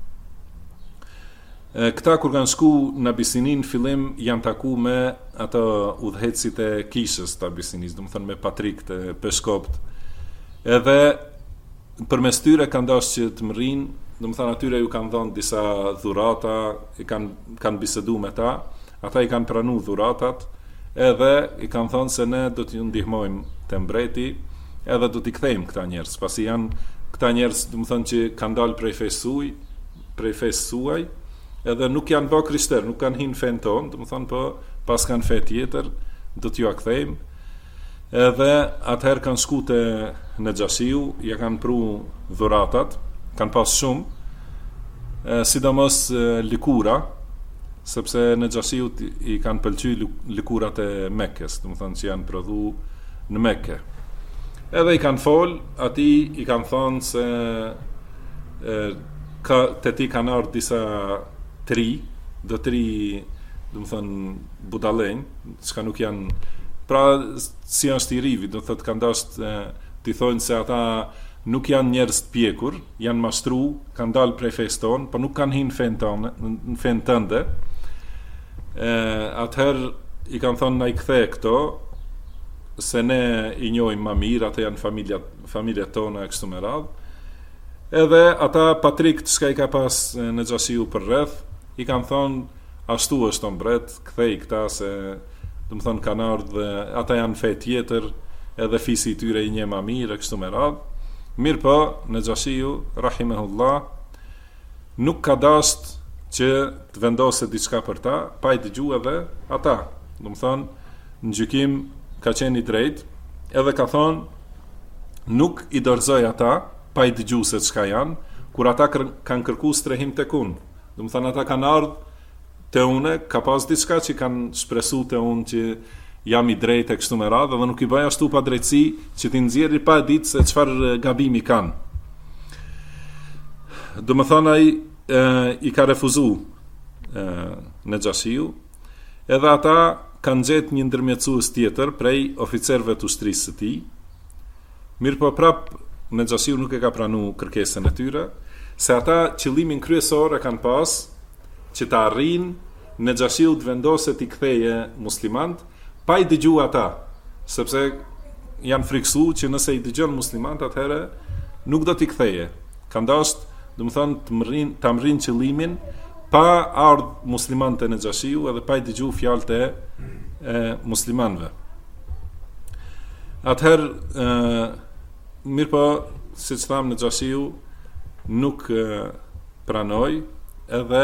Këta kur kanë shku në Abisinin, fillim janë taku me ato udhëhecit e kishës të Abisinis, do të thonë me patrikët e peshkopët. Edhe përmes tyre kanë dashur që të mrinë, do të thonë atyre ju kanë dhënë disa dhurata, I kanë biseduar me ta, ata I kanë pranuar dhuratat, edhe I kanë thënë se ne do t'ju ndihmojmë te mbreti, edhe do t'i kthejmë këta njerëz, pasi janë këta njerëz, do të thonë që kanë dalë prej fesë suaj, edhe nuk janë bë krishterë, nuk kanë hinë fen tonë, do të thonë po pas kanë fe tjetër, do t'ju kthejmë. Edhe atëherë kanë shku te Nexhashiu, ja kanë pru dhuratat, kanë pas shumë, sidomos likura, sepse Nexhashiu I kanë pëlqyer likurat e Mekkes, do të thonë që janë prodhu në Mekke. Edhe I kanë fol, ati I kanë thonë se te ti kanë ardhur disa tri, do të thonë budallenj, çka nuk janë. Pra, si është I rivi, do thotë kanë dashur t'i thonë se ata nuk janë njerëz të pjekur, janë mashtru, kanë dalë prej fesë tonë, por nuk kanë hinë në fen tënde. Atëherë I kanë thonë na I kthe këto, se ne I njohim më mirë, ata janë familjet tona e kështu me radhë. Edhe ata patrikët çka I ka pas Nexhashiu për rreth, I kanë thonë ashtu është o mbret, kthej këta se do të thonë kanë ardhur dhe ata janë fe tjetër, edhe fisi I tyre I njeh më mirë kështu me radhë. Mirë po, Nexhashiu rahimahullah nuk ka dashur që të vendosë diçka për ta, pa I dëgjuar edhe ata. Do të thonë në gjykim ka qenë I drejt, edhe ka thonë nuk I dorëzoj ata pa I dëgjuar se çka janë, kur ata kanë kërkuar strehim tek unë. Do të thonë ata kanë ardhur te une, ka pas diçka që kanë shpresu te unë që jam I drejt e kështu me radhë, dhe nuk I bëj ashtu pa drejtësi që ti nxjerri pa ditë se çfarë gabimi kanë. Do më thonë ai I ka refuzu Nexhashiu, edhe ata kanë gjetë një ndërmjetësues tjetër prej oficerëve të ushtrisë së tij. Mirë po prap Nexhashiu nuk e ka pranuar kërkesën e tyre, se ata qëllimin kryesor e kanë pas që ta arrin Nexhashiu të vendoset I ktheje muslimant pa I dëgju ata, sepse janë friksu që nëse I dëgjon muslimant atëherë nuk do t'i ktheje. Kanë dashur, do të thonë, ta mrin qëllimin pa ardh muslimanët e Naxhashiu edhe pa i dëgju fjalët e muslimanëve. Atëherë mirë po, siç tham, Naxhashiu nuk pranoi edhe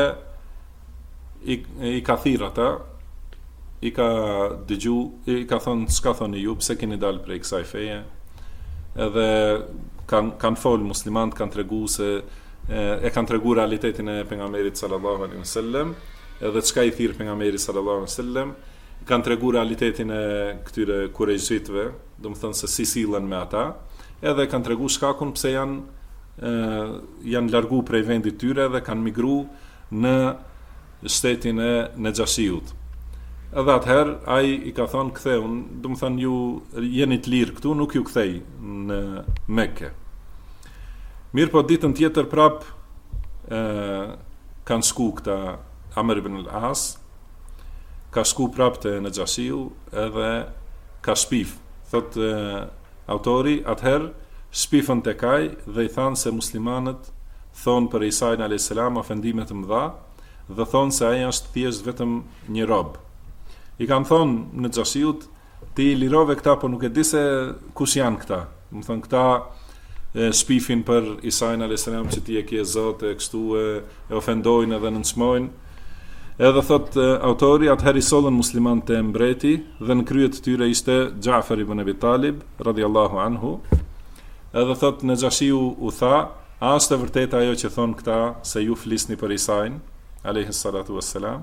i ka thirr ata, i ka dëgju, i ka thonë çka thoni ju, pse keni dalë prej kësaj feje, edhe kanë fol muslimanët, kanë tregu se e kanë tregu realitetin e pejgamberit sallallahu alaihi wasallam, edhe çka i thirr pejgamberi sallallahu alaihi wasallam, kanë tregu realitetin e këtyre kurejshitëve, domethënë se si sillen me ata, edhe kanë tregu shkakun pse janë largu prej vendit tyre dhe kanë migru në shtetin e Naxhashiut. Edhe atëherë ai i ka thonë ktheun, domethënë ju jeni të lirë këtu, nuk ju kthej në Mekë. Mirë po ditën tjetër prap kanë shku këta Amr ibn al-As, ka shku prap të Naxhashiu edhe ka shpif. Thot autori, atëherë shpifën tek ai dhe i thanë se muslimanët thonë për Isajin a.s. ofendime të mëdha dhe thonë se ai është thjesht vetëm një rob. I kanë thonë në Naxhashiut, ti lirove këta, po nuk e di se kush janë këta. Më thonë këta shpifin për Isajin a.s. që ti e ke Zot, e kështu e ofendojnë edhe nënçmojnë. Edhe thot autori, atëherë i sollën muslimanët e mbreti dhe në krye të tyre ishte Ja'far ibn Abi Talib radhiyallahu anhu. Edhe thot Naxhashiu u tha, a është e vërtetë ajo që thonë këta se ju flisni për Isajin alayhi salatu wassalam?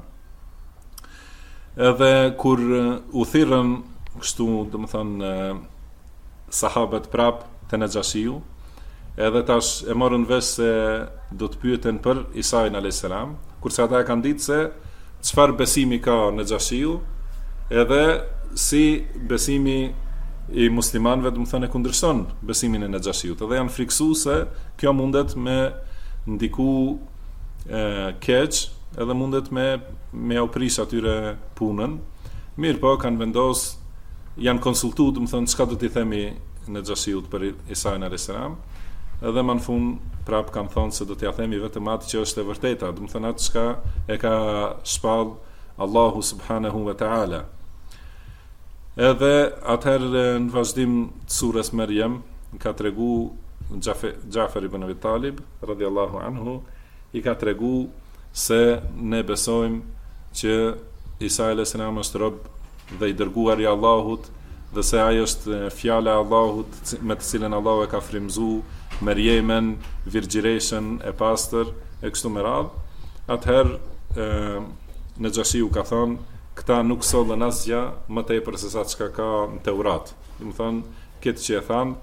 Edhe kur u thirrën kështu, domethënë sahabët prap te Naxhashiu, edhe tash e morën vesh se do të pyeten për Isajin alayhis salam, kurse ata e kanë ditë se çfarë besimi ka Naxhashiu, edhe si besimi i muslimanëve, domethënë kundërshton besimin e Naxhashiut, edhe janë friksuar se kjo mundet me ndiku keq, edhe mundet me u prish atyre punën. Mirë po, kanë vendos, janë konsultu, domethënë çka do t'i themi Naxhashiut për Isajin alayhis salam, edhe më në fund prap kanë thonë se do t'ja themi vetëm atë që është e vërteta, domethënë atë çka e ka shpall Allahu subhanahu wa ta'ala. Edhe atëherë në vazhdim të surës Maryam ka tregu Ja'far ibn Abi Talib radhiyallahu anhu, i ka tregu se ne besojmë që Isa alayhis salam është rob dhe i dërguar i Allahut, dhe se ai është fjala e Allahut me të cilën Allahu e ka frymzuar Maryemen, virgjireshën e pastër e kështu me radhë. Atëherë Naxhashiu ka thonë, këta nuk sollën asgjë më tepër se sa çka ka në Teurat. Do të thonë, këtë që e thanë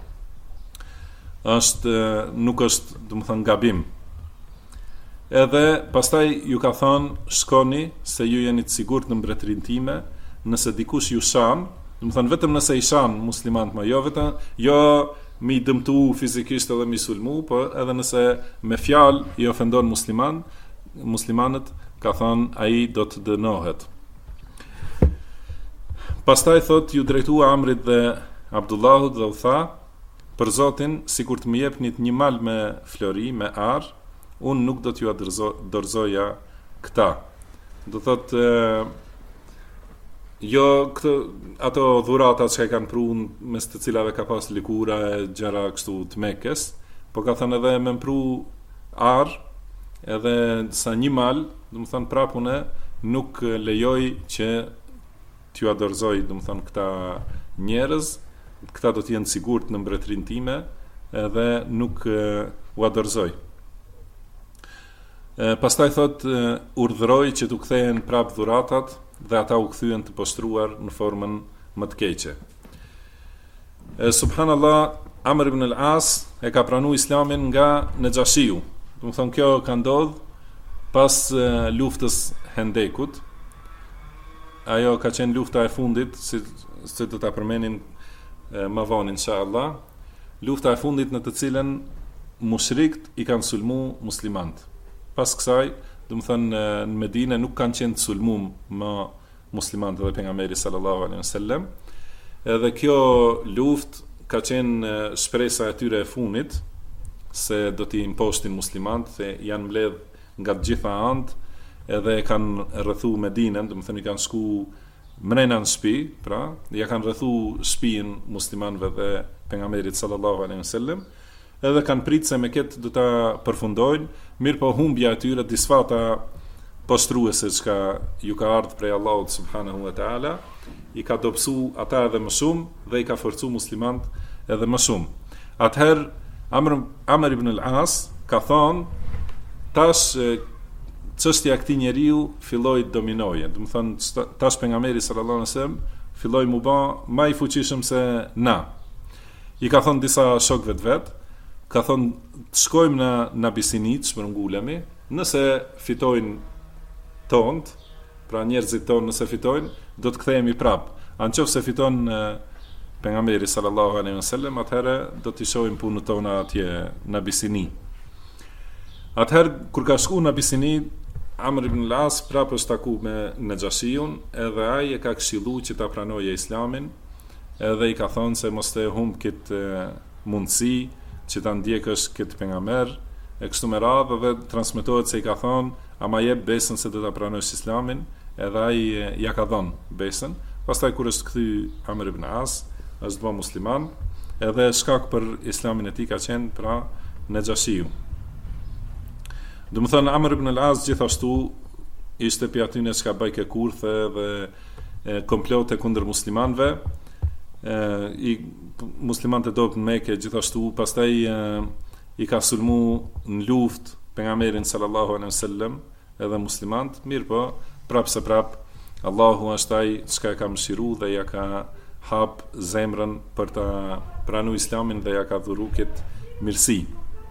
është nuk është, do të thonë, gabim. Edhe pastaj ju ka thonë, shkoni se ju jeni të sigurt në mbretërinë time, nëse dikush ju shan, do të thonë vetëm nëse i shan muslimanët, më jo vetëm jo mi dëmtu fizikisht edhe mi sulmu, po edhe nëse me fjalë i ofendon muslimanët, ka thonë ai do të dënohet. Pastaj thot, ju drejtua Amrit dhe Abdullahut dhe u tha, për Zotin, sikur të më jepnit një mal me flori, me ar, unë nuk do t'ju dorëzoja këta. Do thot, jo ato dhurata që kanë prunë, mes të cilave ka pas likura e gjëra kështu të Mekës, po ka thënë edhe me mpru ar, edhe sa një mal, do më thënë prapune, nuk lejoj që t'ju adorëzoj, do më thënë, këta njerëz, këta do t'jenë sigurt në mbretërinë time, edhe nuk u adorëzoj. Pastaj thot, urdhëroj që t'u kthehen prap dhuratat, dhe ata u kthyen të poshtruar në formën më të keqe. Subhanallah, Amr ibn al-As e ka pranuar Islamin nga Naxhashiu. Do të thonë, kjo ka ndodhur pas luftës Hendekut. Ajo ka qenë lufta e fundit, si do ta përmenim më vonë inshallah. Lufta e fundit në të cilën mushrikët i kanë sulmu muslimanët. Pas kësaj, do të thënë, në Medinë nuk kanë qenë të sulmum më muslimanët dhe pejgamberi sallallahu alaihi wasallam. Edhe kjo luftë ka qenë shpresa e tyre e funit se do t'i imposhtin muslimanët, se janë mbledh nga të gjitha anët, edhe e kanë rrethu Medinën, do të thënë i kanë shku mrena në shtëpi, pra, ja kanë rrethu shtëpinë muslimanëve dhe pejgamberit sallallahu alaihi wasallam, edhe kanë pritë se me këtë do ta përfundojnë, mirë po humbja e tyre disfata postruese çka ju ka ardhur prej Allahut subhanahu wa taala, i ka dobësu ata edhe më shumë dhe i ka forcu muslimant edhe më shumë. Atëherë Amr ibn al-As ka thonë, tash çështja e këtij njeriu filloi të dominoje. Do të thonë tash pejgamberi sallallahu alaihi wasallam filloi mu bë më i fuqishëm se na. I ka thonë disa shokëve të vet, ka thonë të shkojmë në Abisinit, shpërngulemi, nëse fitojnë tont, pra njerëzit tonë nëse fitojnë, do të kthehemi prap. Anëse fiton pejgamberi sallallahu alaihi wasallam, atëherë do t'i shohim punën tonë atje në Abisini. Atëherë kur ka shku në Abisini, Amr ibn al-As prapë është taku me Nejashiun, edhe ai e ka këshillu që ta pranojë Islamin, edhe i ka thonë se mos të humb këtë mundësi që ta ndjekësh këtë pejgamber, e kështu me radhë, dhe transmetohet se i ka thonë, ama jep besën se do ta pranojësh Islamin, edhe ai ja ka dhënë besën. Pastaj kur është kthy Amr ibn al-As, është bë musliman, edhe shkak për Islamin e tij ka qenë pra Nejashiu. Do të thonë Amr ibn al-As gjithashtu ishte pi atyne që ka bajke kurthe dhe komplote kundër muslimanëve. I muslimanët e dobët në Mekë gjithashtu, pastaj i ka sulmu në luftë pejgamberin sallallahu alaihi wasallam edhe muslimanët, mirë po prapë se prapë Allahu është ai që ka mëshiruar dhe ja ka hap zemrën për ta pranuar Islamin dhe ja ka dhuru këtë mirësi.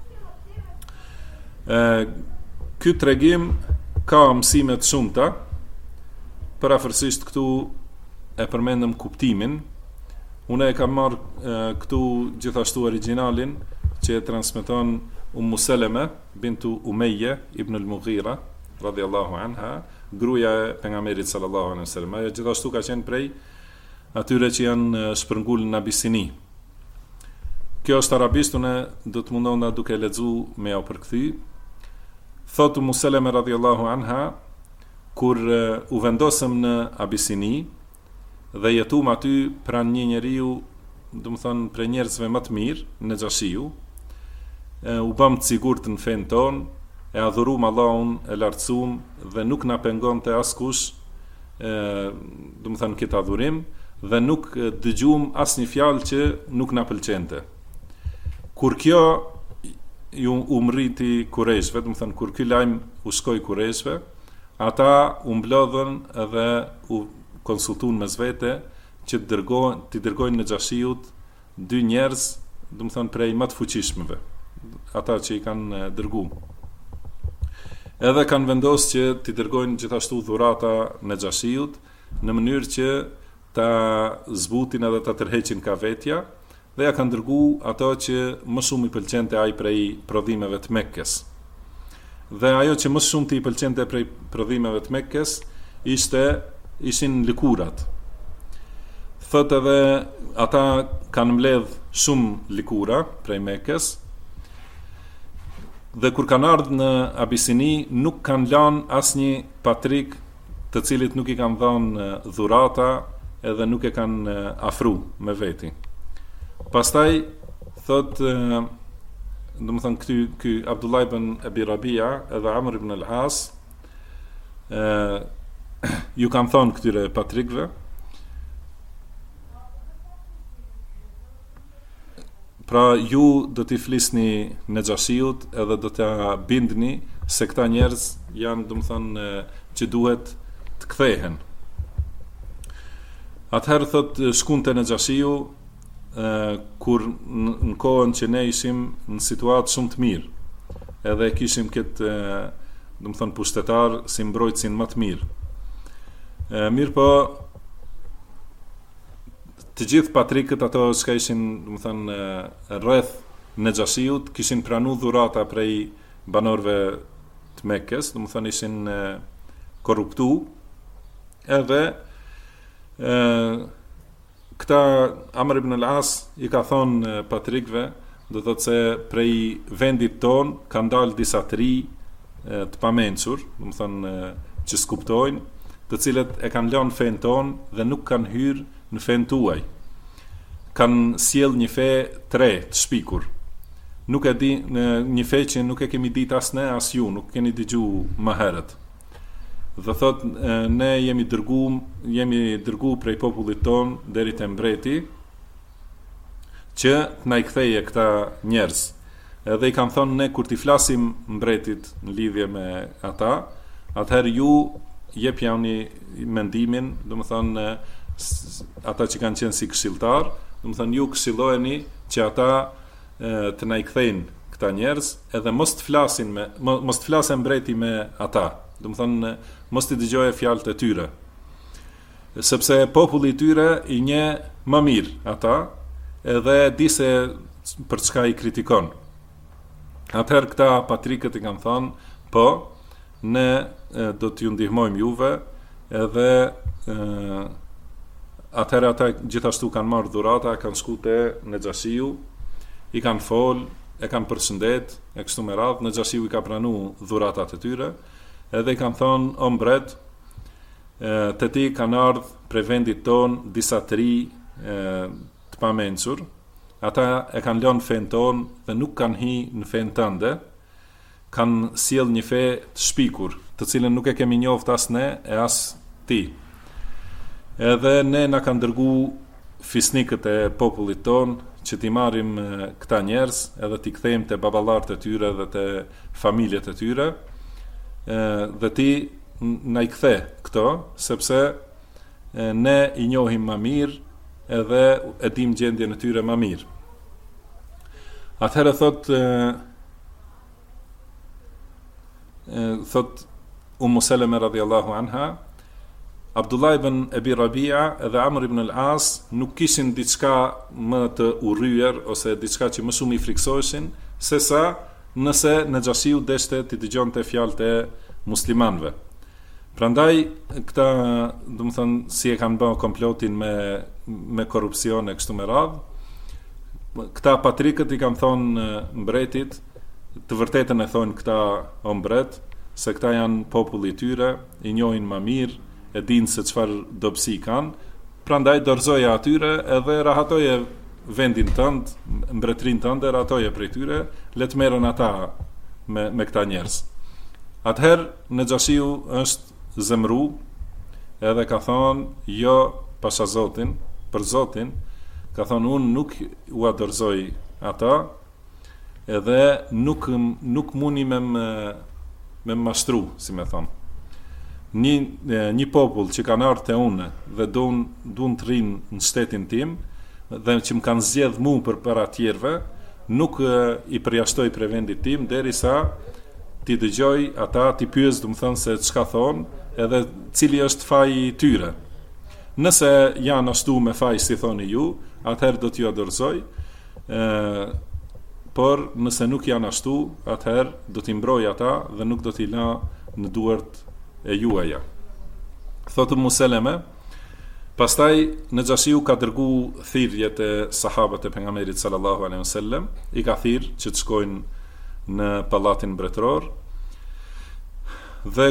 Ky tregim ka mësime të shumta, parafërsisht këtu e përmendëm kuptimin. Unë e kam marrë këtu gjithashtu originalin që e transmeton Seleme bintu Umayya ibn al-Mughira radhiyallahu anha, gruaja e pejgamberit sallallahu alaihi wasallam. Ajo gjithashtu ka qenë prej atyre që janë shpërngulur në Abisini. Kjo është arabisht, unë do të mundona duke lexuar me ja përkthy. Thotë Seleme radhiyallahu anha, kur u vendosëm në Abisini dhe jetuam aty pranë një njeriu, do të thonë prej njerëzve më të mirë, Nejashiu, u bëm të sigurt në fen ton, e adhuruam Allahun, e lartësuam dhe nuk na pengonte askush, do të thonë këtë adhurim, dhe nuk dëgjuam asnjë fjalë që nuk na pëlqente. Kur kjo u mriti Kurejshve, do të thonë kur ky lajm u shkoi Kurejshve, ata u mblodhën edhe u konsultuan mes vete që t'i dërgojnë Nejashiut dy njerëz, do të thonë prej më të fuqishmëve, ata që i kanë dërguar. Edhe kanë vendosur që t'i dërgojnë gjithashtu dhurata Nejashiut në mënyrë që ta zbutin edhe ta tërheqin ka vetja, dhe ja kanë dërguar ato që më shumë i pëlqente ai prej prodhimeve të Mekkës. Dhe ajo që më shumë i pëlqente prej prodhimeve të Mekkës ishin likurat. Thotë edhe ata kanë mbledh shumë likura prej Mekkës, dhe kur kanë ardhur në Abisini nuk kanë lanë asnjë patrik të cilit nuk i kanë dhënë dhurata edhe nuk e kanë afru me veti. Pastaj thot, do të thonë ky Abdullah ibn Abi Rabia edhe Amr ibn al-As ju kanë thonë këtyre patrikëve, pra ju do t'i flisni Nejashiut edhe do t'ja bindni se këta njerëz janë, do të thonë, që duhet të kthehen. Atëherë thot shkunte Nejashiu kur në kohën që ne ishim në situatë shumë të mirë, edhe kishim këtë, do të thonë, pushtetar si mbrojtësin më të mirë. Mirë po, të gjithë patrikët ato që ishin, do të thonë, rreth Nejashiut, kishin pranuar dhurata prej banorëve të Mekkës, do të thonë ishin korruptu, edhe këta Amr ibn al-As i ka thonë patrikëve, do thotë se prej vendit ton kanë dalë disa tri të pamençur, do të thonë që skuptojnë, të cilët e kanë lënë fen ton dhe nuk kanë hyrë në fen tuaj. Kanë sjell një fe tre të shpikur. Nuk e di në një fe që nuk e kemi ditë as ne as ju, nuk keni dëgjuar më herët. Dhe thot ne jemi dërgu prej popullit ton deri te mbreti që na i ktheje këta njerëz. Edhe i kanë thonë ne kur t'i flasim mbretit në lidhje me ata, atëherë ju jepjani mendimin, do të thonë ata që kanë qenë si këshilltar, do të thonë ju këshillojeni që ata të na i kthejnë këta njerëz, edhe mos të flasen mbreti me ata. Do të thonë mos t'i dëgjoje fjalët e tyre. Sepse populli i tyre i njeh më mirë ata, edhe di se për çka i kritikon. Atëherë këta patrikët i kanë thënë, po, ne do t'ju ndihmojmë juve, edhe atëherë ata gjithashtu kanë marrë dhurata, kanë shku te Nexhashiu, i kanë fol, e kanë përshëndet, e kështu me radhë, Nexhashiu i ka pranu dhuratat e tyre, edhe i kanë thonë, o mbret, te ti kanë ardhë prej vendit ton disa të ri të pamençur. Ata e kanë lënë fen ton dhe nuk kanë hi në fen tënde, kanë sjell një fe të shpikur, të cilën nuk e kemi njoft as ne e as ti. Edhe ne na kanë dërgu fisnikët e popullit ton që t'i marrim këta njerëz, edhe t'i kthejmë te baballarët e tyre dhe te familjet e tyre, dhe ti na i kthe këto, sepse ne i njohim më mirë edhe e dim gjendjen e tyre më mirë. Atëherë thot Ummu Seleme radhiyallahu anha, Abdullah ibn Abi Rabia edhe Amr ibn al-As nuk kishin diçka më të urryer ose diçka që më shumë i friksoheshin sesa nëse Nexhashiu deshte t'i dëgjonte fjalët e muslimanëve. Prandaj këta, do të thonë, si e kanë bërë komplotin me korrupsion e kështu me radhë, këta patrikët i kanë thonë mbretit, të vërtetën e thonë këta o mbret, se këta janë populli i tyre, i njohin më mirë, e dinë se çfarë dobësi kanë, prandaj dorëzoje atyre edhe rahatoje vendin tënd, mbretërinë tënde, rahatoje prej tyre, le të merren ata me këta njerëz. Atëherë Nexhashiu është zemru edhe ka thonë jo pasha Zotin, për Zotin, ka thonë unë nuk u adorzoj ata edhe nuk muni me mashtru, si me thonë. Një popull që kanë ardhur te unë dhe duan të rinë në shtetin tim dhe që më kanë zgjedh mu përpara tjerëve, nuk i përjashtoj prej vendit tim derisa ti dëgjoj ata, ti pyes, do të thonë se çka thon, edhe cili është faji i tyre. Nëse janë ashtu me faj si thoni ju, atëherë do t'ju adorzoj, por nëse nuk janë ashtu, atëherë do t'i mbroj ata dhe nuk do t'i la në duart e juaja. Thotë Ummu Seleme, pastaj Nexhashiu ka dërgu thirrjet e sahabët e pejgamberit sallallahu alaihi wasallam, i ka thirrë që të shkojnë në pallatin mbretëror, dhe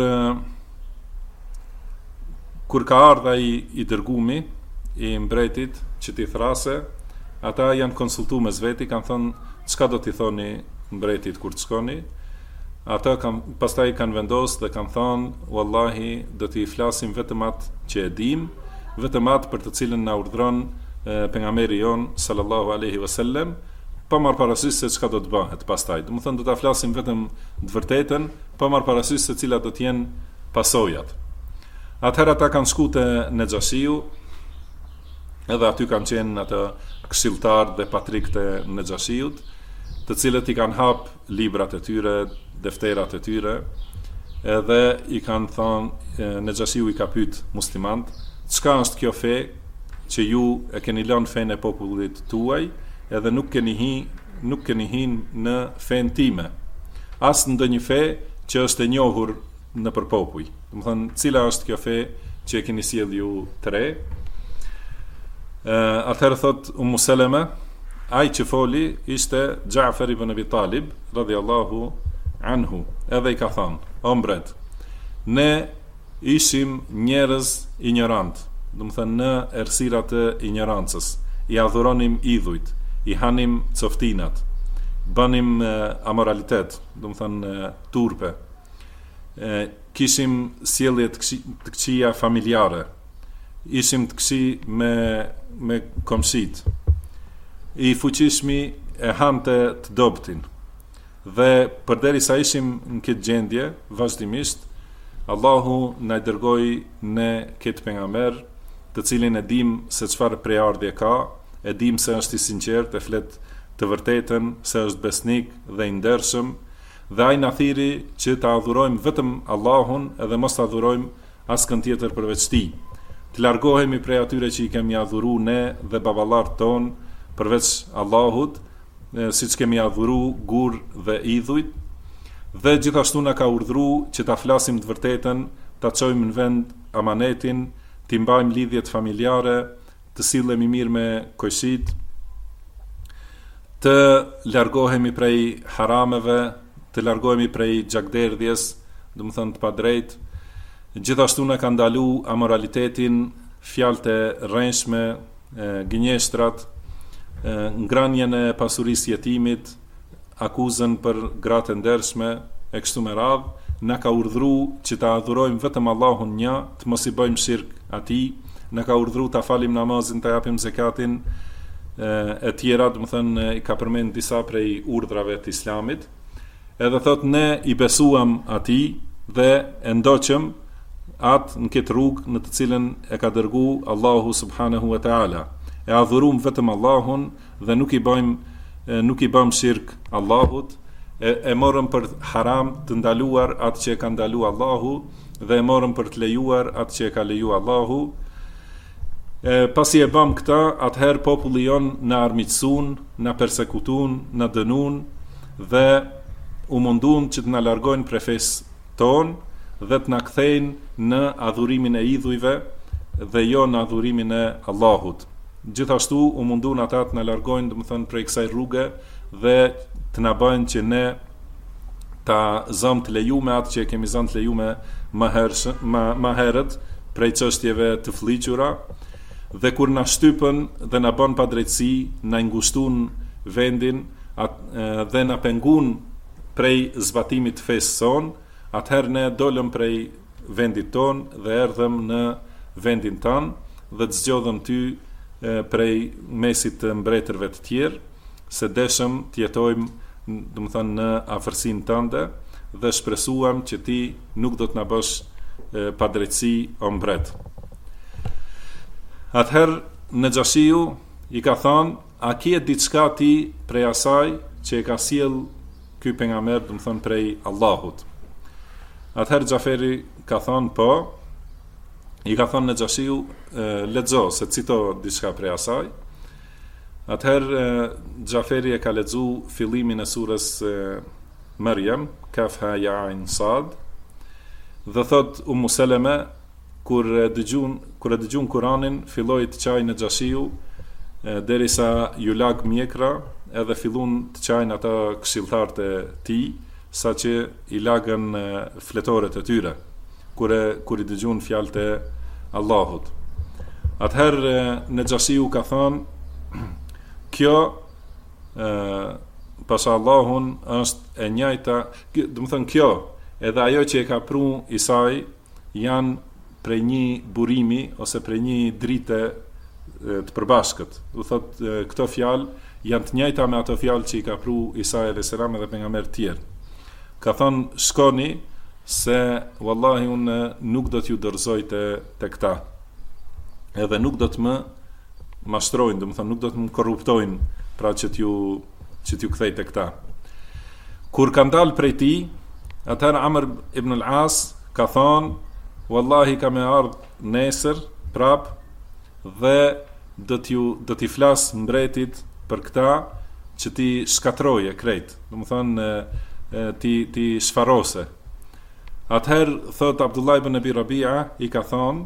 kur ka ardha i dërgumi i mbretit që t'i thrase, ata janë konsultu me zveti, kanë thënë çka do t'i thoni mbretit kur të shkoni. Ata pastaj kanë vendosur dhe kanë thënë wallahi do t'i flasim vetëm atë që e dim, vetëm atë për të cilën na urdhron pejgamberi jon sallallahu alaihi wasallam, pa marrë parasysh se çka do të bëhet pastaj. Do të thonë do ta flasim vetëm të vërtetën, pa marrë parasysh se cilat do të jenë pasojat. Atëherë ata kanë shku te Nexhashiu, edhe aty kanë qenë atë këshilltar dhe patrikët e Nexhashiut, të cilët i kanë hap librat e tyre, defterat e tyre, edhe i kanë thënë, Nexhashiu i ka pyet muslimant, çka është kjo fe që ju e keni lënë fenë e popullit tuaj, edhe nuk keni hin në fenë time, as në ndonjë fe që është e njohur në përpopuj. Do të thonë, cila është kjo fe që e keni sjell ju të re? Atëherë thot Ummu Seleme, ai që foli ishte Ja'far ibn Abi Talib radhiyallahu anhu, edhe I ka thënë, o mbret, ne ishim njerëz ignorant, do të thënë në errësira të ignorancës, I adhuronim idhujt, I hanim coftinat, bënim amoralitet, do të thënë turpe, kishim sjellje të këqija familjare, ishim të këqij me komshit, I fuqishmi e hante të dobtin, dhe përderisa ishim në këtë gjendje, vazhdimisht, Allahu na dërgoi ne këtë pejgamber, të cilin e dim se çfarë prejardhje ka, e dim se është I sinqert, e flet të vërtetën, se është besnik dhe I ndershëm, dhe ai na thiri që ta adhurojmë vetëm Allahun edhe mos ta adhurojmë askën tjetër përveç Tij. Të largohemi prej atyre që I kemi adhuru ne dhe baballarët ton përveç Allahut, siç kemi adhuru gur dhe idhujt, dhe gjithashtu na ka urdhëruar që ta flasim të vërtetën, ta çojmë në vend amanetin, të mbajmë lidhjet familjare, të sillemi mirë me kojshit, të largohemi prej harameve, të largohemi prej gjakderdhjes, do të thënë të padrejtë. Gjithashtu na ka ndaluar amoralitetin, fjalët e rrënjshme, gënjeshtrat, ngranjen e pasurisë jetimit, akuzën për gratë ndershme, e kështu me radhë, na ka urdhëruar që ta adhurojmë vetëm Allahun një, të mos I bëjmë shirk Atij, na ka urdhëruar ta falim namazin, ta japim zakatin, e tjera, do të thënë I ka përmend disa prej urdhrave të Islamit. Edhe thot ne I besuam Atij dhe e ndoqëm atë në këtë rrugë në të cilën e ka dërguar Allahu subhanahu wa taala. E adhurojmë vetëm Allahun dhe nuk I bëm shirk Allahut, e morëm për haram të ndaluar atë që e ka ndaluar Allahu dhe e morëm për të lejuar atë që e ka lejuar Allahu. Pasi e bëm këta, atëherë populli jon na armiqsuan, na persekutun, na dënuan dhe u mundun që të na largojnë prej fesë ton dhe të na kthejnë në adhurimin e idhujve dhe jo në adhurimin e Allahut. Gjithashtu u mundun ata të na largojnë, do të thënë, prej kësaj rruge dhe të na bëjnë që ne ta zëm të lejume atë që e kemi zënë të lejume më herët prej çështjeve të fllihura, dhe kur na shtypën dhe na bën padrejtësi, na ngushtuan vendin dhe na pengun prej zbatimit të fesë son, atëherë ne dolëm prej vendit ton dhe erdhëm në vendin tan dhe të zgjodhëm ty prej mesit të mbretërve të tjerë, se deshëm të jetojmë, do të thënë, në afërsinë tënde dhe shpresuam që ti nuk do të na bësh padrejtësi o mbret. Atëherë Naxhashiu I ka thënë, a ke diçka ti prej asaj që e ka sjell ky pejgamber, do të thënë, prej Allahut? Atëherë Xhaferi ka thënë po. I ka thënë Naxhashiu, lexo, se cito diçka prej asaj. Atëherë Xhaferi e ka lexu fillimin e surës Maryam, Kaf ha ya ain sad, dhe thot Ummu Seleme, kur e dëgjuan Kur'anin, filloi të çajë Naxhashiu derisa ju lag mjekra, edhe filluan të çajnë ata këshilltarët e tij, saqë I lagën fletoret e tyre kur I dëgjuan fjalët e Allahut. Atëherë Naxhashiu ka thënë, kjo pas Allahun është e njëjta, do të thënë, kjo edhe ajo që e ka pru Isai janë prej një burimi ose prej një drite të përbashkët. Do thotë, këto fjalë janë të njëjta me ato fjalë që I ka pru Isai alayhis salam edhe pejgamberët tjerë. Ka thënë, shkoni se wallahi unë nuk do t'ju dorëzoj te këta, edhe nuk do të më mashtrojnë, do të thënë, nuk do të më korruptojnë, pra që t'ju kthej te këta. Kur ka dalë prej tij, atëherë Amr ibn al-As ka thënë, wallahi ka me ardhë nesër prap dhe do t'i flas mbretit për këta që ti shkatroje krejt, do të thënë, ti shfarose. Atëherë thot Abdullah ibn Abi Rabia I ka thonë,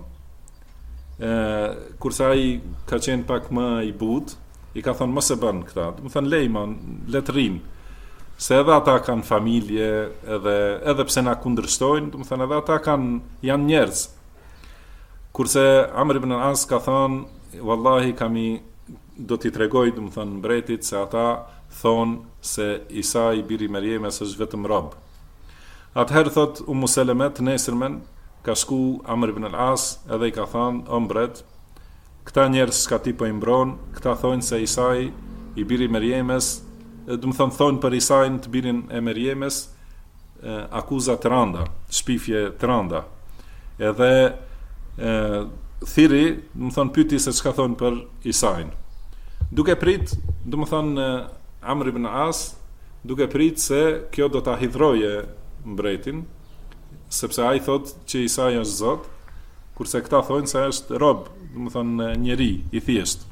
kurse ai ka qenë pak më I but, I ka thonë, mos e bën këta, do të thënë, lejman, le të rinë. se edhe ata kanë familje, edhe pse na kundërshtojnë, do të thënë edhe ata janë njerëz. Kurse Amr ibn al-As ka thënë, wallahi do t'i tregoj, do të thënë mbretit, se ata thonë se Isa i biri Merjemes është vetëm rob. Atëherë thot Ummu Seleme të nesërmen, ka shku Amr ibn al-As edhe i ka thënë, o mbret, këta njerëz që ti po i mbron, këta thonë se Isa i biri Merjemes, do të thonë për Isain të birin e Merjemes, akuza të randa, shpifje të randa. Edhe thiri, do të thonë pyeti se çka thonë për Isain. Duke prit, do të thonë Amr ibn As, duke prit se kjo do ta hidhroje mbretin, sepse ai thot që Isa është Zot, kurse këta thonë se është rob, do të thonë njeri i thjesht.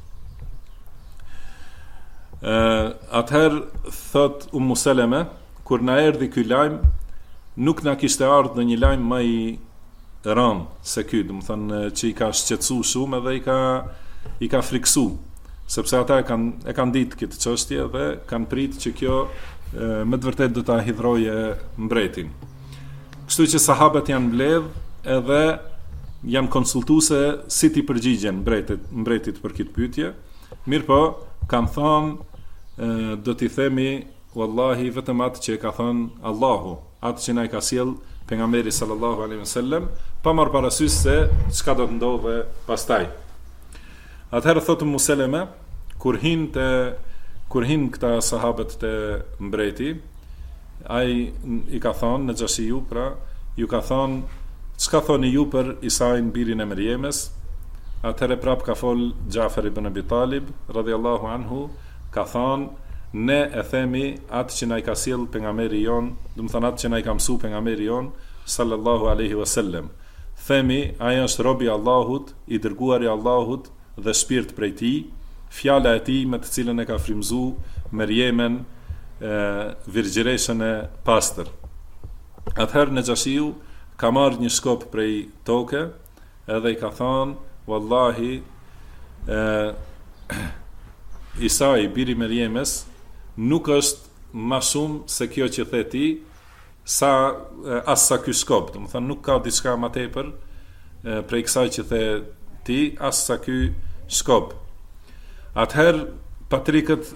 Atëherë thot Ummu Seleme, kur na erdhi ky lajm, nuk na kishte ardhur në një lajm më i rënd se ky, do të thonë që i ka shqetësu shumë edhe i ka friksu, sepse ata e kanë ditë këtë çështje dhe kanë pritë që kjo me të vërtet do ta hidhroje mbretin. Kështu që sahabët janë mbledh edhe janë konsultuese si ti përgjigjen mbretit për këtë pyetje. Mirë, kanë thënë do t'i themi wallahi vetëm atë që e ka thënë Allahu, atë që na i ka sjell pejgamberi sallallahu alaihi wasallam, pa marrë parasysh se çka do të ndodhe pastaj. Atëherë thotë Ummu Seleme, kur hin këta sahabët të mbreti, ai i ka thonë në Gjashiu, pra ju ka thonë, çka thoni ju për Isain birin e Merjemes? Atëherë prap ka fol Xhafer ibn Abi Talib radhiyallahu anhu, ka thonë, ne e themi atë që na i ka sjell pejgamberi jon, do të thonë atë që na i ka mësuar pejgamberi jon sallallahu alaihi wasallam. Themi, ai është robi i Allahut, i dërguari i Allahut dhe shpirt prej tij, fjala e tij me të cilën e ka frymzuar Merjemen, virgjëreshën e pastër. Atëherë në Gjashiu ka marrë një shkop prej toke edhe i ka thonë, wallahi Isa i biri Merjemes nuk është më shumë se kjo që the ti, as sa ky skop, do të thonë nuk ka diçka më tepër prej kësaj që the ti, as sa ky skop. Atëherë patrikët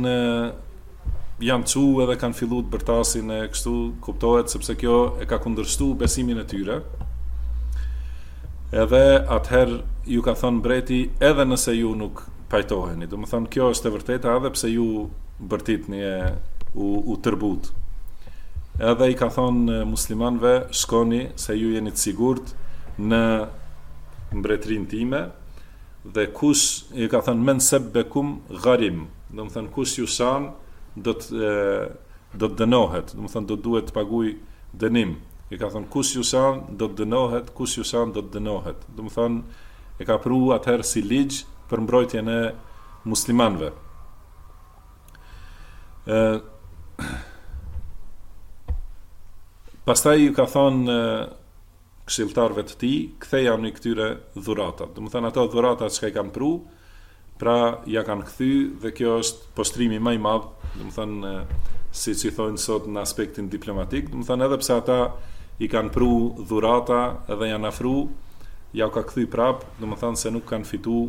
janë çu edhe kanë filluar të bërtasin e kështu, kuptohet sepse kjo e ka kundërshtuar besimin e tyre. Edhe atëherë ju ka thënë mbreti, edhe nëse ju nuk pajtoheni, do të thonë kjo është e vërteta edhe pse ju bërtitni u tërbut. Edhe i ka thonë muslimanëve, shkoni se ju jeni të sigurt në mbretërinë time, dhe kush i ka thënë men sebbekum gharim, do të thënë kush ju shan do të dënohet, do të thënë do duhet të paguaj dënim. I ka thënë kush ju shan do të dënohet, kush ju shan do të dënohet. Do të thënë e ka pru atëherë si ligj për mbrojtjen e muslimanëve. Pastaj ju ka thonë këshilltarëve të tij, ktheja në këtyre dhuratat. Do të thënë ato dhurata që i kanë pru, pra ja kanë kthy dhe kjo është postrimi më i madh, do të thënë siç i thonë sot në aspektin diplomatik, do të thënë edhe pse ata i kanë pru dhurata edhe janë afru, ja u ka kthy prap, do të thënë se nuk kanë fitu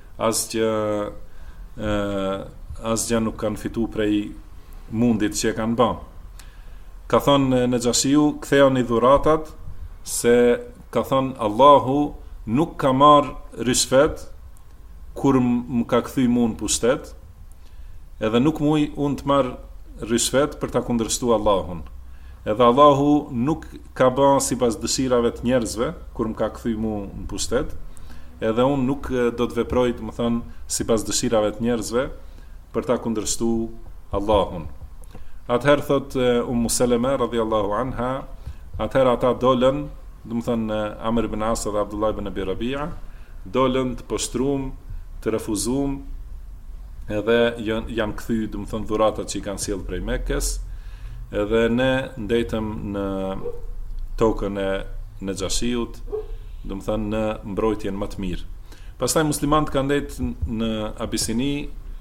asgjë nuk kanë fitu prej mundit që e kanë bën. Ka thonë në Gjashiu, kthejoni dhuratat, se ka thonë Allahu nuk ka marrë rishfet kur më ka kthy mua në pushtet, edhe nuk muj unë të marr rishfet për ta kundërshtuar Allahun. Edhe Allahu nuk ka bën sipas dëshirave të njerëzve kur më ka kthy mua në pushtet, edhe unë nuk do të veproj, do të thënë, sipas dëshirave të njerëzve për ta kundërshtuar Allahun. Atëherë thot Ummu Seleme radhiyallahu anha, atëherë ata dolën, do të thënë Amr ibn As dhe Abdullah ibn Abi Rabi'a, dolën të poshtruam, të refuzuam, edhe janë kthy, do të thënë dhuratat që i kanë sjell prej Mekkes, edhe ne ndetëm në tokën e Gjashiut, do të thënë në mbrojtjen më të mirë. Pastaj muslimanët kanë ndetë në Abisini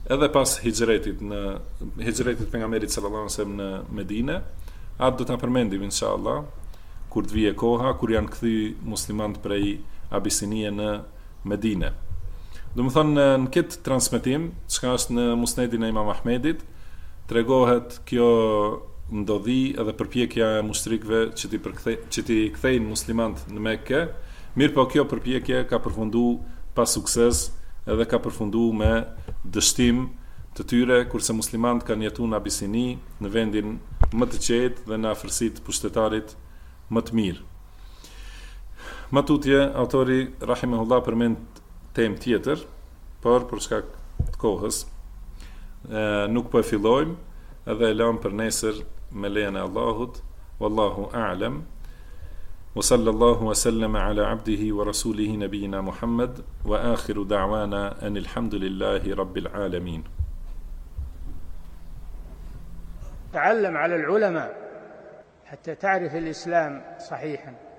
edhe pas hijretit pejgamberit sallallahu alaihi wasallam në Medinë, atë do ta përmendim inshallah kur të vijë koha kur janë kthy muslimanët prej Abisinie në Medinë. Do të thonë në këtë transmetim, çka është në Musnedin e Imam Ahmedit, tregohet kjo ndodhi edhe përpjekja e mushrikëve që ti kthejnë muslimanët në Mekë. Mirë po kjo përpjekje ka përfunduar pa sukses edhe ka përfunduar me dështim të tyre, kurse muslimanët kanë jetuar në Abisini, në vendin më të qetë dhe në afërsitë pushtetarit më të mirë. Më tutje, autori rahimahullah përmend temë tjetër, por për shkak të kohës nuk po e fillojmë, edhe e lëm për nesër me lejen e Allahut. Wallahu a'lam. Wa sallallahu wa sallama ala abdihi wa rasulihi nabiyina Muhammad wa akhiru da'wana anil hamdulillahi rabbil alamin. تعلم على العلماء حتى تعرف الإسلام صحيحا.